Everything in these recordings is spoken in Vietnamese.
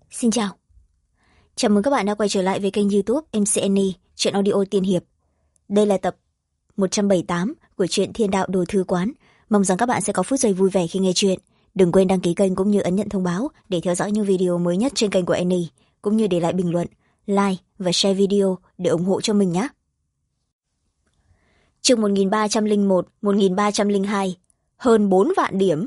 Xin chào. Chào mừng các bạn đã quay trở lại với kênh YouTube MC Annie, truyện audio tiên hiệp. Đây là tập 178 của truyện Thiên Đạo Đồ Thư Quán. Mong rằng các bạn sẽ có phút giây vui vẻ khi nghe truyện. Đừng quên đăng ký kênh cũng như ấn nhận thông báo để theo dõi những video mới nhất trên kênh của Annie, cũng như để lại bình luận, like và share video để ủng hộ cho mình nhé. Chương 1301, 1302, hơn 4 vạn điểm.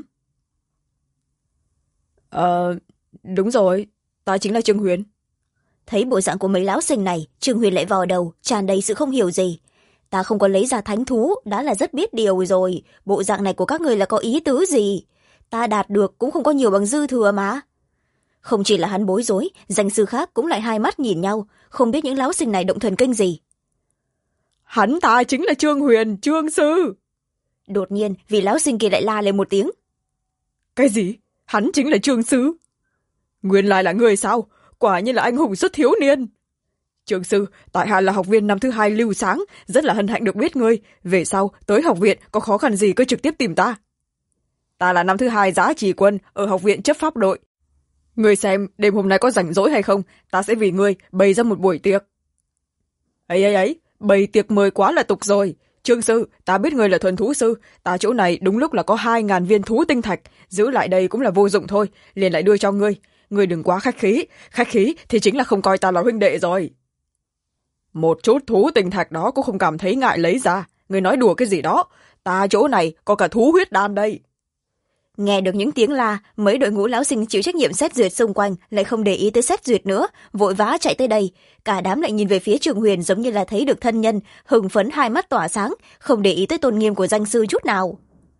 Đúng rồi, ta chính là Trương Huyền. Thấy bộ dạng của mấy lão sinh này, Trương Huyền lại vò đầu, tràn đầy sự không hiểu gì. Ta không có lấy ra thánh thú, đã là rất biết điều rồi. Bộ dạng này của các người là có ý tứ gì? Ta đạt được cũng không có nhiều bằng dư thừa mà. Không chỉ là hắn bối rối, danh sư khác cũng lại hai mắt nhìn nhau, không biết những lão sinh này động thần kinh gì. Hắn ta chính là Trương Huyền, Trương sư. Đột nhiên, vị lão sinh kia lại la lên một tiếng. Cái gì? Hắn chính là Trương sư? Nguyên lai là người sao? Quả nhiên là anh hùng xuất thiếu niên. Trương sư, tại hạ là học viên năm thứ 2 Lưu Sáng, rất là hân hạnh được biết ngươi. Về sau, tới học viện có khó khăn gì cứ trực tiếp tìm ta. Ta là năm thứ 2 Giá Trì Quân ở học viện chấp pháp đội. Ngươi xem, đêm hôm nay có rảnh rỗi hay không, ta sẽ vì ngươi bày ra một buổi tiệc. Ấy, bày tiệc mời quá là tục rồi. Trương sư, ta biết ngươi là thuần thú sư, ta chỗ này đúng lúc là có 2.000 viên thú tinh thạch, giữ lại đây cũng là vô dụng thôi, liền lại đưa cho ngươi. Ngươi đừng quá khách khí thì chính là không coi ta là huynh đệ rồi. Một chút thú tinh thạch đó cũng không cảm thấy ngại lấy ra, ngươi nói đùa cái gì đó, ta chỗ này có cả thú huyết đan đây. Nghe được những tiếng la, mấy đội ngũ lão sinh chịu trách nhiệm xét duyệt xung quanh lại không để ý tới xét duyệt nữa, vội vã chạy tới đây. Cả đám lại nhìn về phía Trương Huyền giống như là thấy được thân nhân, hưng phấn hai mắt tỏa sáng, không để ý tới tôn nghiêm của danh sư chút nào.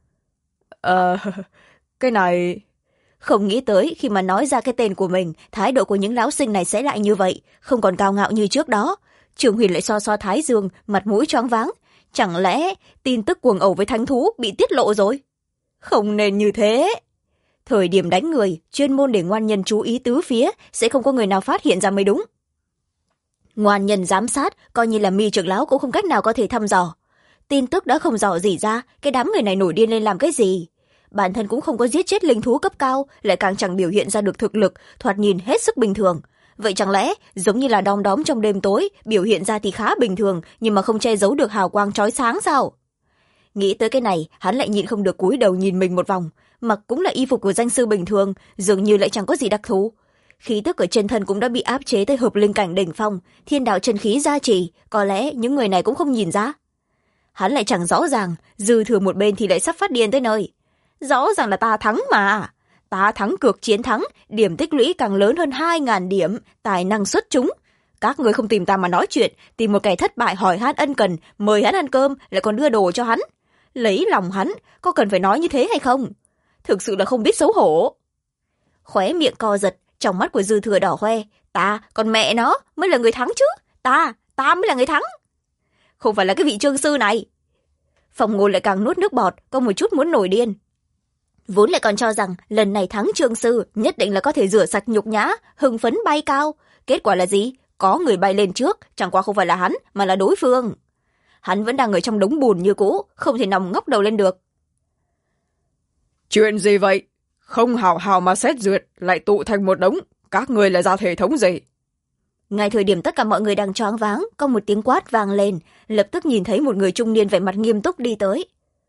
Cái này... Không nghĩ tới khi mà nói ra cái tên của mình, thái độ của những lão sinh này sẽ lại như vậy, không còn cao ngạo như trước đó. Trương Huyền lại xoa xoa thái dương, mặt mũi choáng váng. Chẳng lẽ tin tức cuồng ẩu với thánh thú bị tiết lộ rồi? Không nên như thế. Thời điểm đánh người, chuyên môn để ngoan nhân chú ý tứ phía, sẽ không có người nào phát hiện ra mới đúng. Ngoan nhân giám sát, coi như là Mi trưởng lão cũng không cách nào có thể thăm dò. Tin tức đã không dò gì ra, cái đám người này nổi điên lên làm cái gì? Bản thân cũng không có giết chết linh thú cấp cao, lại càng chẳng biểu hiện ra được thực lực, thoạt nhìn hết sức bình thường. Vậy chẳng lẽ giống như là đom đóm trong đêm tối, biểu hiện ra thì khá bình thường, nhưng mà không che giấu được hào quang chói sáng sao? Nghĩ tới cái này, hắn lại nhịn không được cúi đầu nhìn mình một vòng, mặc cũng là y phục của danh sư bình thường, dường như lại chẳng có gì đặc thù. Khí tức ở trên thân cũng đã bị áp chế tới hợp linh cảnh đỉnh phong, thiên đạo chân khí gia trì, có lẽ những người này cũng không nhìn ra. Hắn lại chẳng rõ ràng, dư thừa một bên thì lại sắp phát điên tới nơi. Rõ ràng là ta thắng mà. Ta thắng cược chiến thắng, điểm tích lũy càng lớn hơn 2.000 điểm, tài năng xuất chúng. Các người không tìm ta mà nói chuyện, tìm một kẻ thất bại hỏi han ân cần, mời hắn ăn cơm, lại còn đưa đồ cho hắn. Lấy lòng hắn, có cần phải nói như thế hay không? Thực sự là không biết xấu hổ. Khóe miệng co giật, trong mắt của dư thừa đỏ hoe. Ta, còn mẹ nó, mới là người thắng chứ. Ta mới là người thắng. Không phải là cái vị Trương sư này. Phòng Ngôn lại càng nuốt nước bọt, có một chút muốn nổi điên. Vốn lại còn cho rằng lần này thắng Trương sư nhất định là có thể rửa sạch nhục nhã, hưng phấn bay cao. Kết quả là gì? Có người bay lên trước, chẳng qua không phải là hắn, mà là đối phương. Hắn vẫn đang ở trong đống bùn như cũ, không thể nằm ngóc đầu lên được. Chuyện gì vậy? Không hào hào mà xét duyệt, lại tụ thành một đống. Các người là ra thể thống gì? Ngay thời điểm tất cả mọi người đang choáng váng, có một tiếng quát vang lên, lập tức nhìn thấy một người trung niên vẻ mặt nghiêm túc đi tới.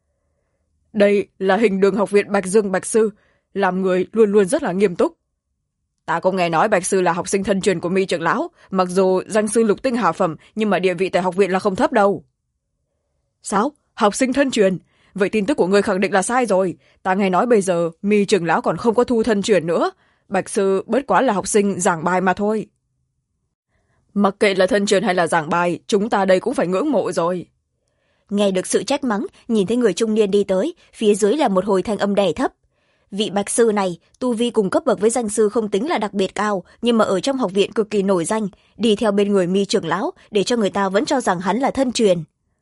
Đây là Hình Đường học viện Bạch Dương Bạch sư, làm người luôn luôn rất là nghiêm túc. Ta cũng nghe nói Bạch sư là học sinh thân truyền của Mi trưởng lão, mặc dù danh sư lục tinh hạ phẩm, nhưng mà địa vị tại học viện là không thấp đâu. Sao? Học sinh thân truyền? Vậy tin tức của ngươi khẳng định là sai rồi. Ta nghe nói bây giờ Mi trưởng lão còn không có thu thân truyền nữa. Bạch sư bất quá là học sinh giảng bài mà thôi. Mặc kệ là thân truyền hay là giảng bài, chúng ta đây cũng phải ngưỡng mộ rồi. Nghe được sự trách mắng, nhìn thấy người trung niên đi tới, phía dưới là một hồi thanh âm đè thấp. Vị bạch sư này, tu vi cùng cấp bậc với danh sư không tính là đặc biệt cao, nhưng mà ở trong học viện cực kỳ nổi danh, đi theo bên người Mi trưởng lão, để cho người ta vẫn cho rằng hắn là thân truyền.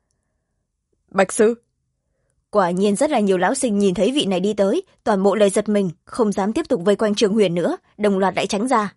Bạch sư? Quả nhiên rất là nhiều lão sinh nhìn thấy vị này đi tới, toàn bộ lại giật mình, không dám tiếp tục vây quanh Trương Huyền nữa, đồng loạt lại tránh ra.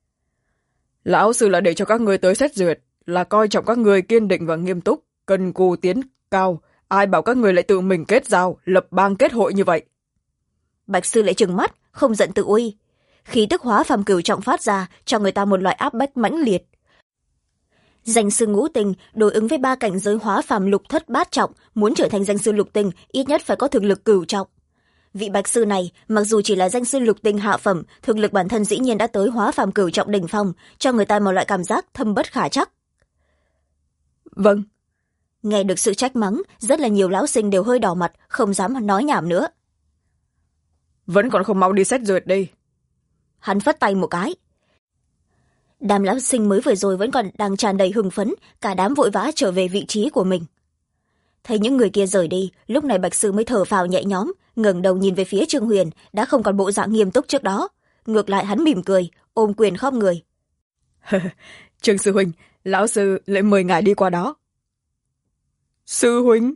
Lão sư là để cho các ngươi tới xét duyệt, là coi trọng các ngươi kiên định và nghiêm túc, cần cù tiến cao, ai bảo các người lại tự mình kết giao, lập bang kết hội như vậy. Bạch sư lại trừng mắt, không giận tự uy. khí tức hóa phàm cửu trọng phát ra cho người ta một loại áp bách mãnh liệt. Danh sư ngũ tình đối ứng với 3 cảnh giới hóa phàm lục thất bát trọng, muốn trở thành danh sư lục tình ít nhất phải có thực lực cửu trọng. Vị bạch sư này mặc dù chỉ là danh sư lục tình hạ phẩm, thực lực bản thân dĩ nhiên đã tới hóa phàm cửu trọng đỉnh phong, cho người ta một loại cảm giác thâm bất khả trắc. Vâng. Nghe được sự trách mắng, rất là nhiều lão sinh đều hơi đỏ mặt, không dám nói nhảm nữa. Vẫn còn không mau đi xét duyệt đi. Hắn phất tay một cái. Đám lão sinh mới vừa rồi vẫn còn đang tràn đầy hưng phấn, cả đám vội vã trở về vị trí của mình. Thấy những người kia rời đi, lúc này bạch sư mới thở phào nhẹ nhõm, ngẩng đầu nhìn về phía Trương Huyền, đã không còn bộ dạng nghiêm túc trước đó. Ngược lại hắn mỉm cười, ôm quyền khom người. Trương sư huynh, lão sư lại mời ngài đi qua đó. Sư huynh?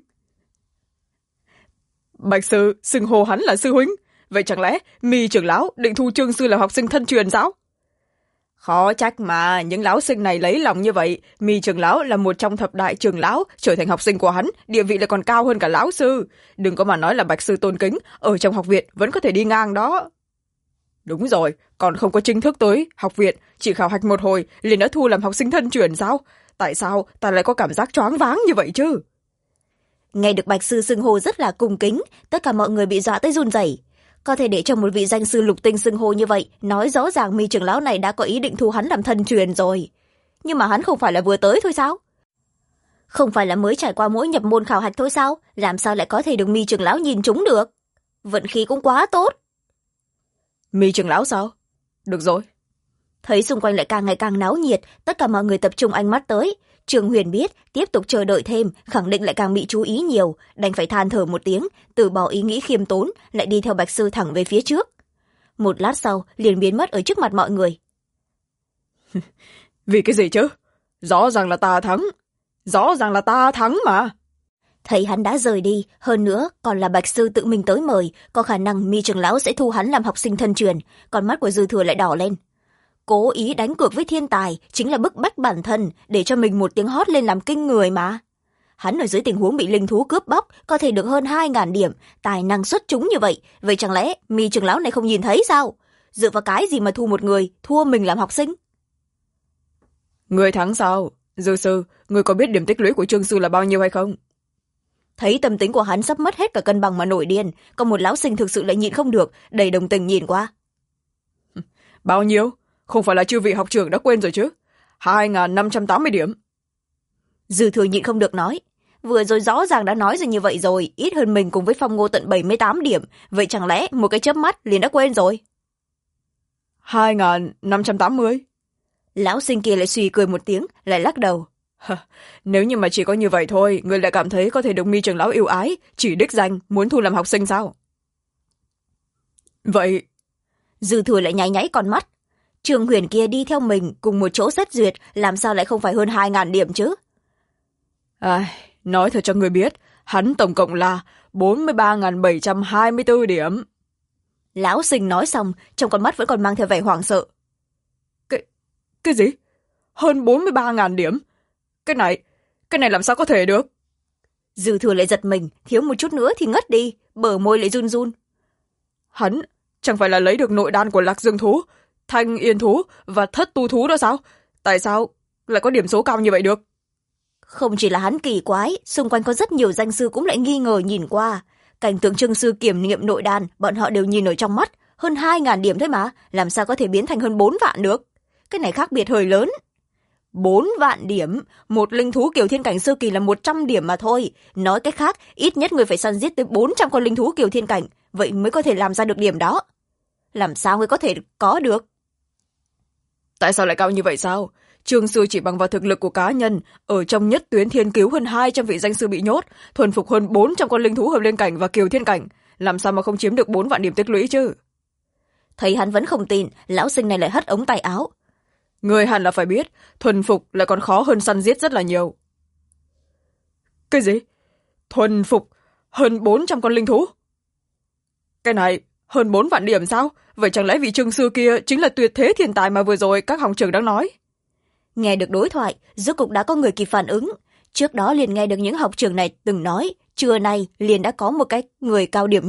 Bạch sư xưng hô hắn là sư huynh, vậy chẳng lẽ Mi trưởng lão định thu Trương sư làm học sinh thân truyền sao? Khó trách mà những lão sinh này lấy lòng như vậy. Mi trưởng lão là một trong thập đại trưởng lão, trở thành học sinh của hắn, địa vị lại còn cao hơn cả lão sư. Đừng có mà nói là bạch sư tôn kính, ở trong học viện vẫn có thể đi ngang đó. Đúng rồi, còn không có chính thức tới học viện, chỉ khảo hạch một hồi liền đã thu làm học sinh thân truyền sao? Tại sao ta lại có cảm giác choáng váng như vậy chứ? Nghe được bạch sư xưng hô rất là cung kính, tất cả mọi người bị dọa tới run rẩy. Có thể để cho một vị danh sư lục tinh xưng hô như vậy, nói rõ ràng Mi trưởng lão này đã có ý định thu hắn làm thân truyền rồi. Nhưng mà hắn không phải là vừa tới thôi sao? Không phải là mới trải qua mỗi nhập môn khảo hạch thôi sao? Làm sao lại có thể được Mi trưởng lão nhìn trúng được? Vận khí cũng quá tốt. Mi trưởng lão sao? Được rồi. Thấy xung quanh lại càng ngày càng náo nhiệt, tất cả mọi người tập trung ánh mắt tới. Trương Huyền biết tiếp tục chờ đợi thêm khẳng định lại càng bị chú ý nhiều, đành phải than thở một tiếng, từ bỏ ý nghĩ khiêm tốn, lại đi theo bạch sư thẳng về phía trước. Một lát sau liền biến mất ở trước mặt mọi người. Vì cái gì chứ? Rõ ràng là ta thắng. Rõ ràng là ta thắng mà. Thấy hắn đã rời đi, hơn nữa còn là bạch sư tự mình tới mời, có khả năng Mi trưởng lão sẽ thu hắn làm học sinh thân truyền. Còn mắt của Dư Thừa lại đỏ lên. Cố ý đánh cược với thiên tài chính là bức bách bản thân để cho mình một tiếng hót lên làm kinh người mà. Hắn ở dưới tình huống bị linh thú cướp bóc có thể được hơn 2.000 điểm, tài năng xuất chúng như vậy, vậy chẳng lẽ Mi trưởng lão này không nhìn thấy sao? Dựa vào cái gì mà thu một người thua mình làm học sinh? Người thắng sao? Dư sư, người có biết điểm tích lũy của Trương sư là bao nhiêu hay không? Thấy tâm tính của hắn sắp mất hết cả cân bằng mà nổi điên, còn một lão sinh thực sự lại nhịn không được, đầy đồng tình nhìn qua. Bao nhiêu? Không phải là chư vị học trưởng đã quên rồi chứ? 2.580 điểm. Dư Thừa nhịn không được nói. Vừa rồi rõ ràng đã nói rồi như vậy rồi, ít hơn mình cùng với Phong Ngô tận 78 điểm, vậy chẳng lẽ một cái chớp mắt liền đã quên rồi? 2.580. Lão sinh kia lại suy cười một tiếng, lại lắc đầu. Nếu như mà chỉ có như vậy thôi, người lại cảm thấy có thể được Mi trưởng lão yêu ái, chỉ đích danh muốn thu làm học sinh sao? Vậy... Dư Thừa lại nháy nháy con mắt. Trương Huyền kia đi theo mình cùng một chỗ xét duyệt, làm sao lại không phải hơn 2.000 điểm chứ? Nói thật cho người biết, hắn tổng cộng là 43.724 điểm. Lão sinh nói xong, trong con mắt vẫn còn mang theo vẻ hoảng sợ. Cái gì? Hơn 43.000 điểm? Cái này làm sao có thể được? Dư Thừa lại giật mình, thiếu một chút nữa thì ngất đi, bờ môi lại run run. Hắn chẳng phải là lấy được nội đan của Lạc Dương thú, Thanh Yên thú và Thất Tu thú đó sao? Tại sao lại có điểm số cao như vậy được? Không chỉ là hắn kỳ quái, xung quanh có rất nhiều danh sư cũng lại nghi ngờ nhìn qua. Cảnh tượng Trương sư kiểm nghiệm nội đan, bọn họ đều nhìn ở trong mắt. Hơn 2.000 điểm thôi mà, làm sao có thể biến thành hơn 4 vạn được? Cái này khác biệt hơi lớn. 4 vạn điểm, một linh thú kiều thiên cảnh sơ kỳ là 100 điểm mà thôi. Nói cách khác, ít nhất người phải săn giết tới 400 con linh thú kiều thiên cảnh, vậy mới có thể làm ra được điểm đó. Làm sao người có thể có được? Tại sao lại cao như vậy sao? Trương sư chỉ bằng vào thực lực của cá nhân, ở trong nhất tuyến thiên cứu hơn 200 vị danh sư bị nhốt, thuần phục hơn 400 con linh thú hợp lên cảnh và kiều thiên cảnh. Làm sao mà không chiếm được 4 vạn điểm tích lũy chứ? Thấy hắn vẫn không tin, lão sinh này lại hất ống tay áo. Người hẳn là phải biết, thuần phục lại còn khó hơn săn giết rất là nhiều. Cái gì? Thuần phục hơn 400 con linh thú? Cái này hơn 4 vạn điểm sao? Vậy chẳng lẽ vị Trương sư kia chính là tuyệt thế thiên tài mà vừa rồi các học trưởng đang nói? Nghe được đối thoại, rốt cục đã có người kịp phản ứng. Trước đó liền nghe được những học trưởng này từng nói, trưa nay liền đã có một cái người cao điểm nhất,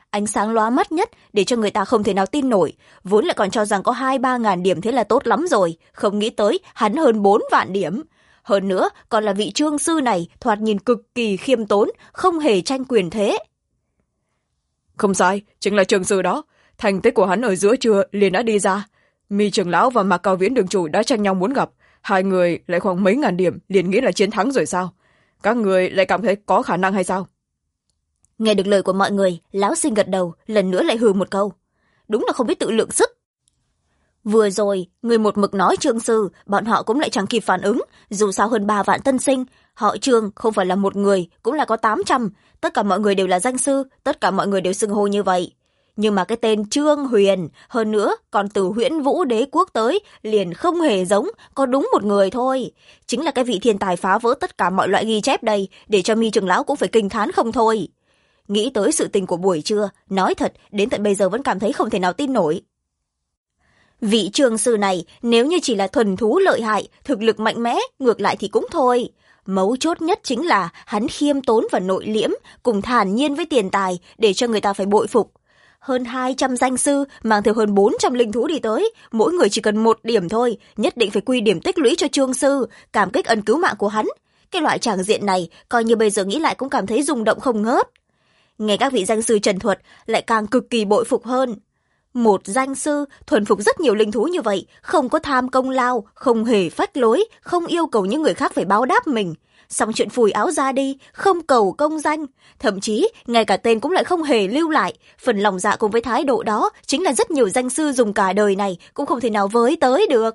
ánh sáng lóa mắt nhất để cho người ta không thể nào tin nổi, vốn lại còn cho rằng có 2-3 ngàn điểm thế là tốt lắm rồi, không nghĩ tới hắn hơn 4 vạn điểm. Hơn nữa còn là vị trương sư này thoạt nhìn cực kỳ khiêm tốn, không hề tranh quyền thế. Không sai, chính là trương sư đó. Thành tích của hắn ở giữa trưa liền đã đi ra. Mi trưởng lão và Mạc Cao Viễn đường chủ đã tranh nhau muốn gặp, hai người lại khoảng mấy ngàn điểm liền nghĩ là chiến thắng rồi sao? Các người lại cảm thấy có khả năng hay sao? Nghe được lời của mọi người, lão sinh gật đầu, lần nữa lại hừ một câu. Đúng là không biết tự lượng sức. Vừa rồi người một mực nói trương sư, bọn họ cũng lại chẳng kịp phản ứng. Dù sao hơn 3 vạn tân sinh, họ Trương không phải là một người, cũng là có 800. Tất cả mọi người đều là danh sư, tất cả mọi người đều xưng hô như vậy. Nhưng mà cái tên Trương Huyền, hơn nữa còn từ Huyễn Vũ Đế quốc tới, liền không hề giống, có đúng một người thôi. Chính là cái vị thiên tài phá vỡ tất cả mọi loại ghi chép đây, để cho Mi trưởng lão cũng phải kinh thán không thôi. Nghĩ tới sự tình của buổi trưa, nói thật đến tận bây giờ vẫn cảm thấy không thể nào tin nổi. Vị trương sư này nếu như chỉ là thuần thú lợi hại, thực lực mạnh mẽ, ngược lại thì cũng thôi. Mấu chốt nhất chính là hắn khiêm tốn và nội liễm, cùng thản nhiên với tiền tài, để cho người ta phải bội phục. Hơn 200 danh sư mang theo hơn 400 linh thú đi tới, mỗi người chỉ cần 1 điểm thôi, nhất định phải quy điểm tích lũy cho trương sư, cảm kích ân cứu mạng của hắn. Cái loại tràng diện này, coi như bây giờ nghĩ lại cũng cảm thấy rung động không ngớt. Nghe các vị danh sư trần thuật lại càng cực kỳ bội phục hơn. Một danh sư thuần phục rất nhiều linh thú như vậy, không có tham công lao, không hề phách lối, không yêu cầu những người khác phải báo đáp mình. Xong chuyện phủi áo ra đi, không cầu công danh, thậm chí ngay cả tên cũng lại không hề lưu lại. Phần lòng dạ cùng với thái độ đó chính là rất nhiều danh sư dùng cả đời này cũng không thể nào với tới được.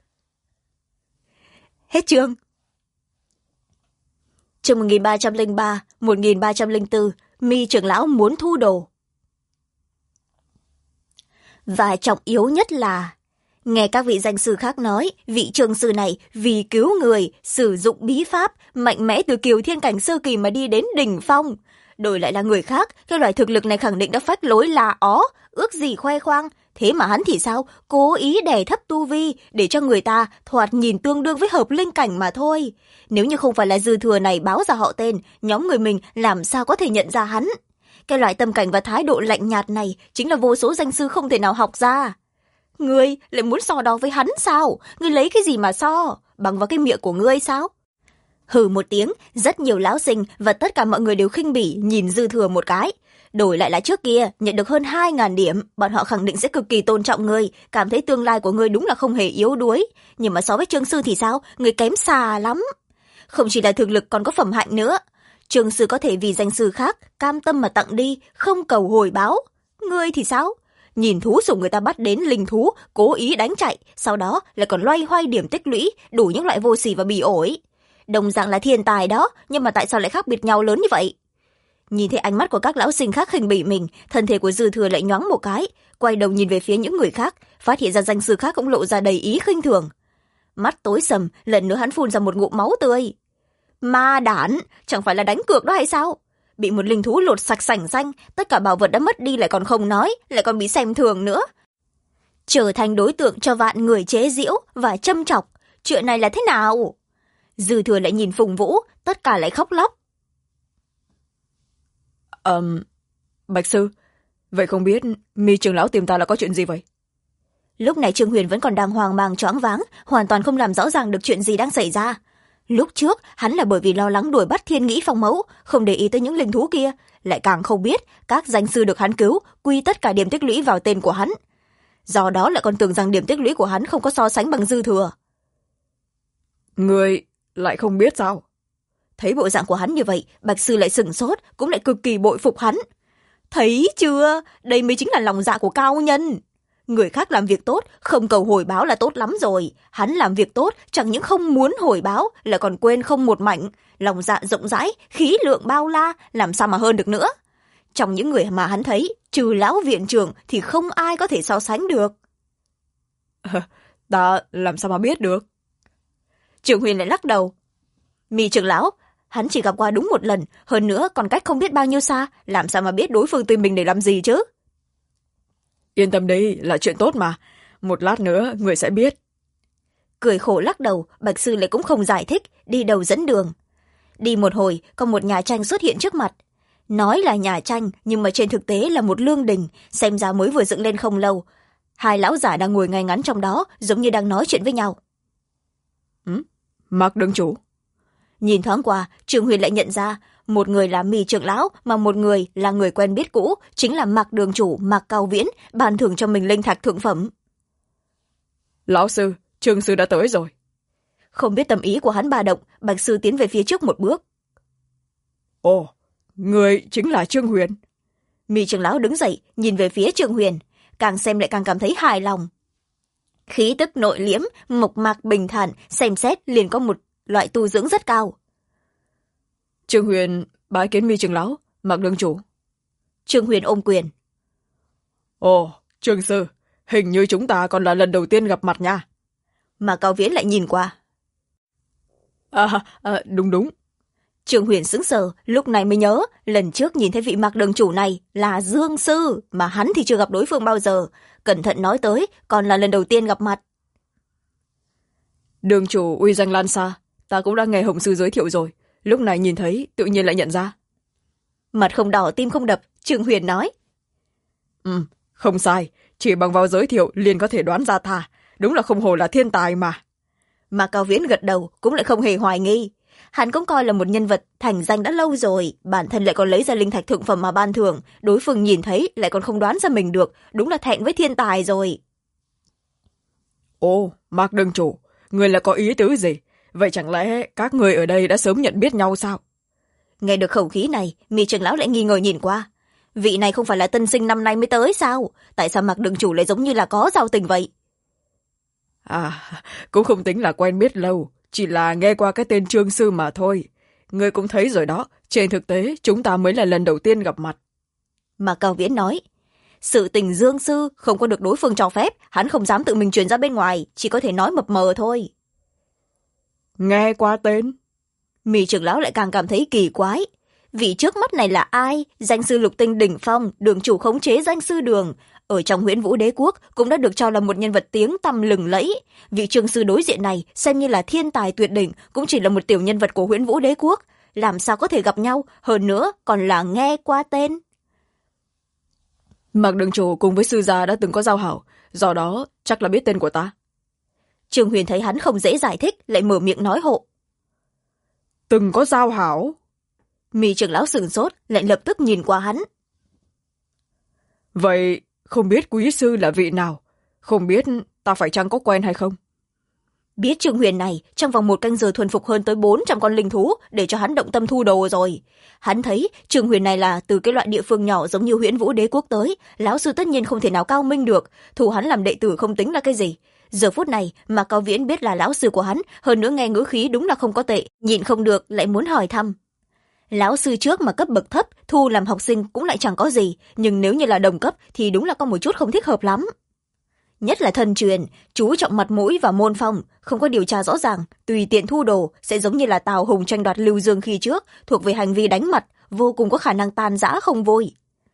Hết chương. Chương 1303, 1304, Mi trưởng lão muốn thu đồ. Và trọng yếu nhất là, nghe các vị danh sư khác nói, vị trương sư này vì cứu người, sử dụng bí pháp, mạnh mẽ từ kiều thiên cảnh sơ kỳ mà đi đến đỉnh phong. Đổi lại là người khác, cái loại thực lực này khẳng định đã phách lối là ó, ước gì khoe khoang. Thế mà hắn thì sao? Cố ý đè thấp tu vi, để cho người ta thoạt nhìn tương đương với hợp linh cảnh mà thôi. Nếu như không phải là dư thừa này báo ra họ tên, nhóm người mình làm sao có thể nhận ra hắn? Cái loại tâm cảnh và thái độ lạnh nhạt này chính là vô số danh sư không thể nào học ra. Ngươi lại muốn so đo với hắn sao? Ngươi lấy cái gì mà so? Bằng vào cái miệng của ngươi sao? Hừ một tiếng, rất nhiều lão sinh và tất cả mọi người đều khinh bỉ nhìn dư thừa một cái. Đổi lại là trước kia, nhận được hơn 2.000 điểm, bọn họ khẳng định sẽ cực kỳ tôn trọng ngươi, cảm thấy tương lai của ngươi đúng là không hề yếu đuối. Nhưng mà so với trương sư thì sao? Ngươi kém xa lắm. Không chỉ là thực lực còn có phẩm hạnh nữa. Trương sư có thể vì danh sư khác, cam tâm mà tặng đi, không cầu hồi báo. Ngươi thì sao? Nhìn thú sủng người ta bắt đến linh thú, cố ý đánh chạy, sau đó lại còn loay hoay điểm tích lũy, đủ những loại vô sỉ và bỉ ổi. Đồng dạng là thiên tài đó, nhưng mà tại sao lại khác biệt nhau lớn như vậy? Nhìn thấy ánh mắt của các lão sinh khác khinh bỉ mình, thân thể của dư thừa lại nhoáng một cái, quay đầu nhìn về phía những người khác, phát hiện ra danh sư khác cũng lộ ra đầy ý khinh thường. Mắt tối sầm, lần nữa hắn phun ra một ngụm máu tươi. Ma đản, chẳng phải là đánh cược đó hay sao? Bị một linh thú lột sạch sành xanh, tất cả bảo vật đã mất đi lại còn không nói, lại còn bị xem thường nữa. Trở thành đối tượng cho vạn người chế giễu và châm chọc, chuyện này là thế nào? Dư thừa lại nhìn Phùng Vũ, tất cả lại khóc lóc. Bạch sư, vậy không biết Mi trưởng lão tìm ta là có chuyện gì vậy? Lúc này Trương Huyền vẫn còn đang hoang mang choáng váng, hoàn toàn không làm rõ ràng được chuyện gì đang xảy ra. Lúc trước, hắn là bởi vì lo lắng đuổi bắt Thiên Nghĩ Phong Mẫu, không để ý tới những linh thú kia, lại càng không biết các danh sư được hắn cứu, quy tất cả điểm tích lũy vào tên của hắn. Do đó lại còn tưởng rằng điểm tích lũy của hắn không có so sánh bằng dư thừa. Người lại không biết sao? Thấy bộ dạng của hắn như vậy, Bạch sư lại sửng sốt, cũng lại cực kỳ bội phục hắn. Thấy chưa, đây mới chính là lòng dạ của cao nhân. Người khác làm việc tốt, không cầu hồi báo là tốt lắm rồi. Hắn làm việc tốt, chẳng những không muốn hồi báo, lại còn quên không một mảnh. Lòng dạ rộng rãi, khí lượng bao la, làm sao mà hơn được nữa. Trong những người mà hắn thấy, trừ lão viện trưởng thì không ai có thể so sánh được. Ta làm sao mà biết được? Trường Huyền lại lắc đầu. Mi trưởng lão, hắn chỉ gặp qua đúng một lần, hơn nữa còn cách không biết bao nhiêu xa, làm sao mà biết đối phương tìm mình để làm gì chứ? Yên tâm đi, là chuyện tốt mà. Một lát nữa, người sẽ biết. Cười khổ lắc đầu, Bạch sư lại cũng không giải thích, đi đầu dẫn đường. Đi một hồi, có một nhà tranh xuất hiện trước mặt. nói là nhà tranh nhưng mà trên thực tế là một lương đình, xem ra mới vừa dựng lên không lâu. Hai lão giả đang ngồi ngay ngắn trong đó, giống như đang nói chuyện với nhau. Mạc đường chủ. Nhìn thoáng qua, Trương Huyền lại nhận ra một người là Mị trưởng lão, mà một người là người quen biết cũ, chính là Mạc đường chủ Mạc Cao Viễn, ban thưởng cho mình linh thạch thượng phẩm. Lão sư, Trương sư đã tới rồi. Không biết tâm ý của hắn ba động, Bạch sư tiến về phía trước một bước. Ồ, người chính là Trương Huyền. Mị trưởng lão đứng dậy, nhìn về phía Trương Huyền, càng xem lại càng cảm thấy hài lòng. Khí tức nội liễm, mộc mạc bình thản, xem xét liền có một loại tu dưỡng rất cao. Trương Huyền bái kiến Mị trưởng lão, Mạc đường chủ. Trương Huyền ôm quyền. Ồ, Trương sư, hình như chúng ta còn là lần đầu tiên gặp mặt nha. Mà Cao Viễn lại nhìn qua. Đúng. Trương Huyền sững sờ, lúc này mới nhớ lần trước nhìn thấy vị Mạc đường chủ này là Dương sư, mà hắn thì chưa gặp đối phương bao giờ. Cẩn thận nói tới, còn là lần đầu tiên gặp mặt. Đường chủ uy danh lan xa, ta cũng đã nghe Hồng sư giới thiệu rồi, lúc này nhìn thấy tự nhiên lại nhận ra. Mặt không đỏ tim không đập, Trương Huyền nói. Không sai, chỉ bằng vào giới thiệu liền có thể đoán ra ta, đúng là không hổ là thiên tài mà. Mà Cao Viễn gật đầu, cũng lại không hề hoài nghi. Hắn cũng coi là một nhân vật thành danh đã lâu rồi, bản thân lại còn lấy ra linh thạch thượng phẩm mà ban thưởng, đối phương nhìn thấy lại còn không đoán ra mình được, đúng là thẹn với thiên tài rồi. Ồ, Mạc đường chủ, người là có ý tứ gì? Vậy chẳng lẽ các người ở đây đã sớm nhận biết nhau sao? Nghe được khẩu khí này, Mị trưởng lão lại nghi ngờ nhìn qua. Vị này không phải là tân sinh năm nay mới tới sao? Tại sao Mạc đường chủ lại giống như là có giao tình vậy? Cũng không tính là quen biết lâu, chỉ là nghe qua cái tên Trương sư mà thôi. Ngươi cũng thấy rồi đó, trên thực tế chúng ta mới là lần đầu tiên gặp mặt. Mà Cao Viễn nói, sự tình Dương sư không có được đối phương cho phép, hắn không dám tự mình truyền ra bên ngoài, chỉ có thể nói mập mờ thôi. Nghe qua tên. Mị trưởng lão lại càng cảm thấy kỳ quái. Vị trước mắt này là ai? Danh sư lục tinh đỉnh phong, đường chủ khống chế danh sư đường. Ở trong Huyễn Vũ Đế quốc cũng đã được cho là một nhân vật tiếng tăm lừng lẫy. Vị Trương sư đối diện này xem như là thiên tài tuyệt đỉnh, cũng chỉ là một tiểu nhân vật của Huyễn Vũ Đế quốc. Làm sao có thể gặp nhau, hơn nữa còn là nghe qua tên. Mạc đường chủ cùng với sư gia đã từng có giao hảo, do đó chắc là biết tên của ta. Trương Huyền thấy hắn không dễ giải thích, lại mở miệng nói hộ. Từng có giao hảo? Mị trưởng lão sửng sốt, lại lập tức nhìn qua hắn. Vậy không biết quý sư là vị nào? Không biết ta phải chăng có quen hay không? Biết Trương Huyền này, trong vòng 1 canh giờ thuần phục hơn tới 400 con linh thú để cho hắn động tâm thu đồ rồi. Hắn thấy Trương Huyền này là từ cái loại địa phương nhỏ giống như Huyễn Vũ Đế quốc tới, lão sư tất nhiên không thể nào cao minh được, thu hắn làm đệ tử không tính là cái gì. Giờ phút này mà Cao Viễn biết là lão sư của hắn, hơn nữa nghe ngữ khí đúng là không có tệ, nhịn không được lại muốn hỏi thăm. Lão sư trước mà cấp bậc thấp, thu làm học sinh cũng lại chẳng có gì, nhưng nếu như là đồng cấp thì đúng là có một chút không thích hợp lắm. Nhất là thân truyền, chú trọng mặt mũi và môn phong, không có điều tra rõ ràng, tùy tiện thu đồ sẽ giống như là Tào Hùng tranh đoạt Lưu Dương khi trước, thuộc về hành vi đánh mặt, vô cùng có khả năng tan rã không vui.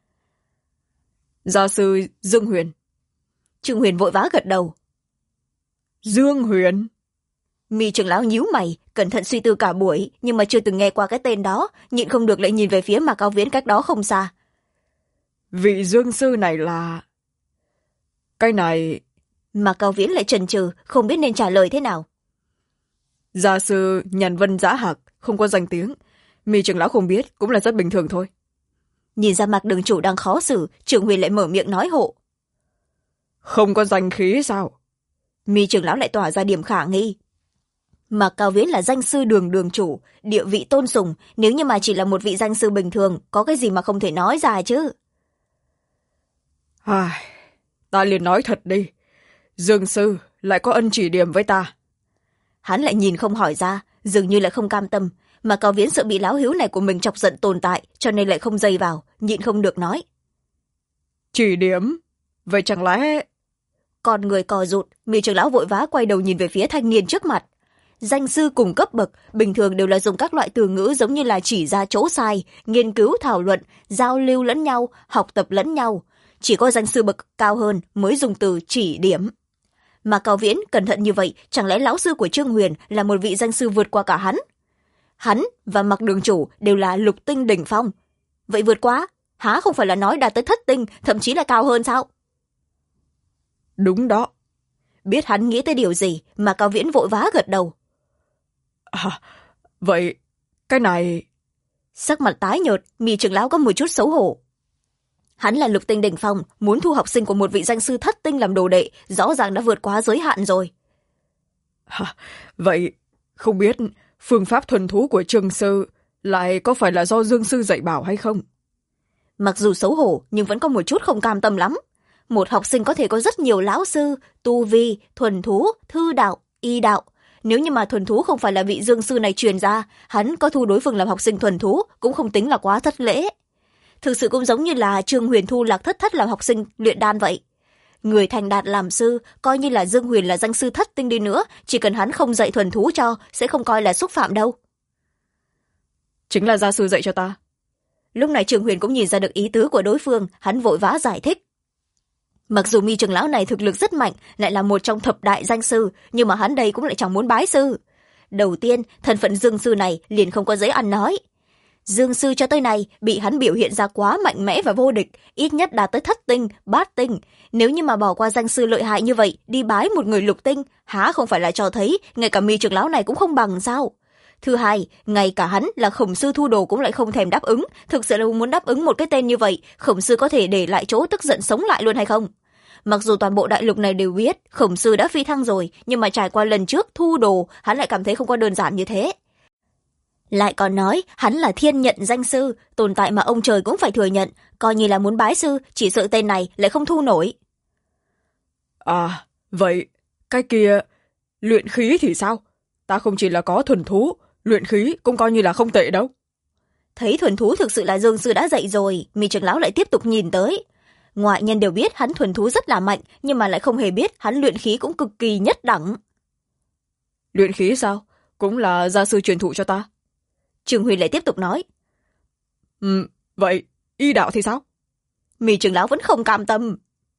Gia sư Dương Huyền. Trương Huyền vội vã gật đầu. Dương Huyền? Mị trưởng lão nhíu mày, cẩn thận suy tư cả buổi, nhưng mà chưa từng nghe qua cái tên đó, nhịn không được lại nhìn về phía Mạc Cao Viễn cách đó không xa. Vị Dương sư này là... Cái này... Mạc Cao Viễn lại chần chừ, không biết nên trả lời thế nào. Gia sư Nhàn Vân Giã Hạc, không có danh tiếng. Mị trưởng lão không biết, cũng là rất bình thường thôi. Nhìn ra Mạc đường chủ đang khó xử, Trương Huyền lại mở miệng nói hộ. Không có danh khí sao? Mị trưởng lão lại tỏa ra điểm khả nghi. Mạc Cao Viễn là danh sư đường chủ, địa vị tôn sùng, nếu như mà chỉ là một vị danh sư bình thường, có cái gì mà không thể nói ra chứ? Ta liền nói thật đi, Dương sư lại có ân chỉ điểm với ta. Hắn lại nhìn không hỏi ra, dường như lại không cam tâm, mà Cao Viễn sợ bị lão hiếu này của mình chọc giận tồn tại, cho nên lại không dây vào, nhịn không được nói. Chỉ điểm? Vậy chẳng lẽ... Con người cò rụt, Mị trưởng lão vội vã quay đầu nhìn về phía thanh niên trước mặt. Danh sư cùng cấp bậc, bình thường đều là dùng các loại từ ngữ giống như là chỉ ra chỗ sai, nghiên cứu thảo luận, giao lưu lẫn nhau, học tập lẫn nhau. Chỉ có danh sư bậc cao hơn mới dùng từ chỉ điểm. Mà Cao Viễn cẩn thận như vậy, chẳng lẽ lão sư của Trương Huyền là một vị danh sư vượt qua cả hắn? Hắn và Mạc đường chủ đều là lục tinh đỉnh phong. Vậy vượt quá, há không phải là nói đạt tới thất tinh, thậm chí là cao hơn sao? Đúng đó. Biết hắn nghĩ tới điều gì mà Cao Viễn vội vã gật đầu. Vậy cái này... Sắc mặt tái nhợt, Mi trưởng lão có một chút xấu hổ. Hắn là lục tinh đỉnh phong, muốn thu học sinh của một vị danh sư thất tinh làm đồ đệ, rõ ràng đã vượt quá giới hạn rồi. Vậy không biết phương pháp thuần thú của Trương sư lại có phải là do Dương sư dạy bảo hay không? Mặc dù xấu hổ nhưng vẫn có một chút không cam tâm lắm. Một học sinh có thể có rất nhiều lão sư, tu vi, thuần thú, thư đạo, y đạo. Nếu như mà thuần thú không phải là vị Dương sư này truyền ra, hắn có thu đối phương làm học sinh thuần thú cũng không tính là quá thất lễ. Thực sự cũng giống như là Trương Huyền thu Lạc Thất Thất làm học sinh luyện đan vậy. Người thành đạt làm sư, coi như là Dương Huyền là danh sư thất tinh đi nữa, chỉ cần hắn không dạy thuần thú cho, sẽ không coi là xúc phạm đâu. Chính là gia sư dạy cho ta. Lúc này Trương Huyền cũng nhìn ra được ý tứ của đối phương, hắn vội vã giải thích. Mặc dù Mi trưởng lão này thực lực rất mạnh, lại là một trong thập đại danh sư, nhưng mà hắn đây cũng lại chẳng muốn bái sư. Đầu tiên, thân phận Dương sư này liền không có giấy ăn nói. Dương sư cho tới nay bị hắn biểu hiện ra quá mạnh mẽ và vô địch, ít nhất đạt tới thất tinh, bát tinh. Nếu như mà bỏ qua danh sư lợi hại như vậy, đi bái một người lục tinh, há không phải là cho thấy ngay cả Mi trưởng lão này cũng không bằng sao? Thứ hai, ngay cả hắn là Khổng sư thu đồ cũng lại không thèm đáp ứng. Thực sự là muốn đáp ứng một cái tên như vậy, Khổng sư có thể để lại chỗ tức giận sống lại luôn hay không? Mặc dù toàn bộ đại lục này đều biết Khổng sư đã phi thăng rồi, nhưng mà trải qua lần trước thu đồ, hắn lại cảm thấy không có đơn giản như thế. Lại còn nói hắn là thiên nhận danh sư, tồn tại mà ông trời cũng phải thừa nhận, coi như là muốn bái sư, chỉ sợ tên này lại không thu nổi. Vậy cái kia luyện khí thì sao? Ta không chỉ là có thuần thú, luyện khí cũng coi như là không tệ đâu. Thấy thuần thú thực sự là Dương sư đã dạy rồi, Mi trưởng lão lại tiếp tục nhìn tới. Ngoại nhân đều biết hắn thuần thú rất là mạnh, nhưng mà lại không hề biết hắn luyện khí cũng cực kỳ nhất đẳng. Luyện khí sao? Cũng là gia sư truyền thụ cho ta. Trương Huyền lại tiếp tục nói. Vậy y đạo thì sao? Mi trưởng lão vẫn không cam tâm.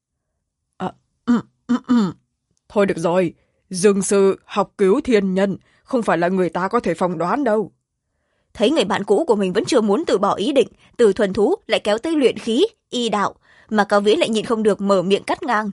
Thôi được rồi, Dương sư học cứu thiên nhân, không phải là người ta có thể phỏng đoán đâu. Thấy người bạn cũ của mình vẫn chưa muốn từ bỏ ý định, từ thuần thú lại kéo tới luyện khí, y đạo, mà Cao Viễn lại nhịn không được mở miệng cắt ngang.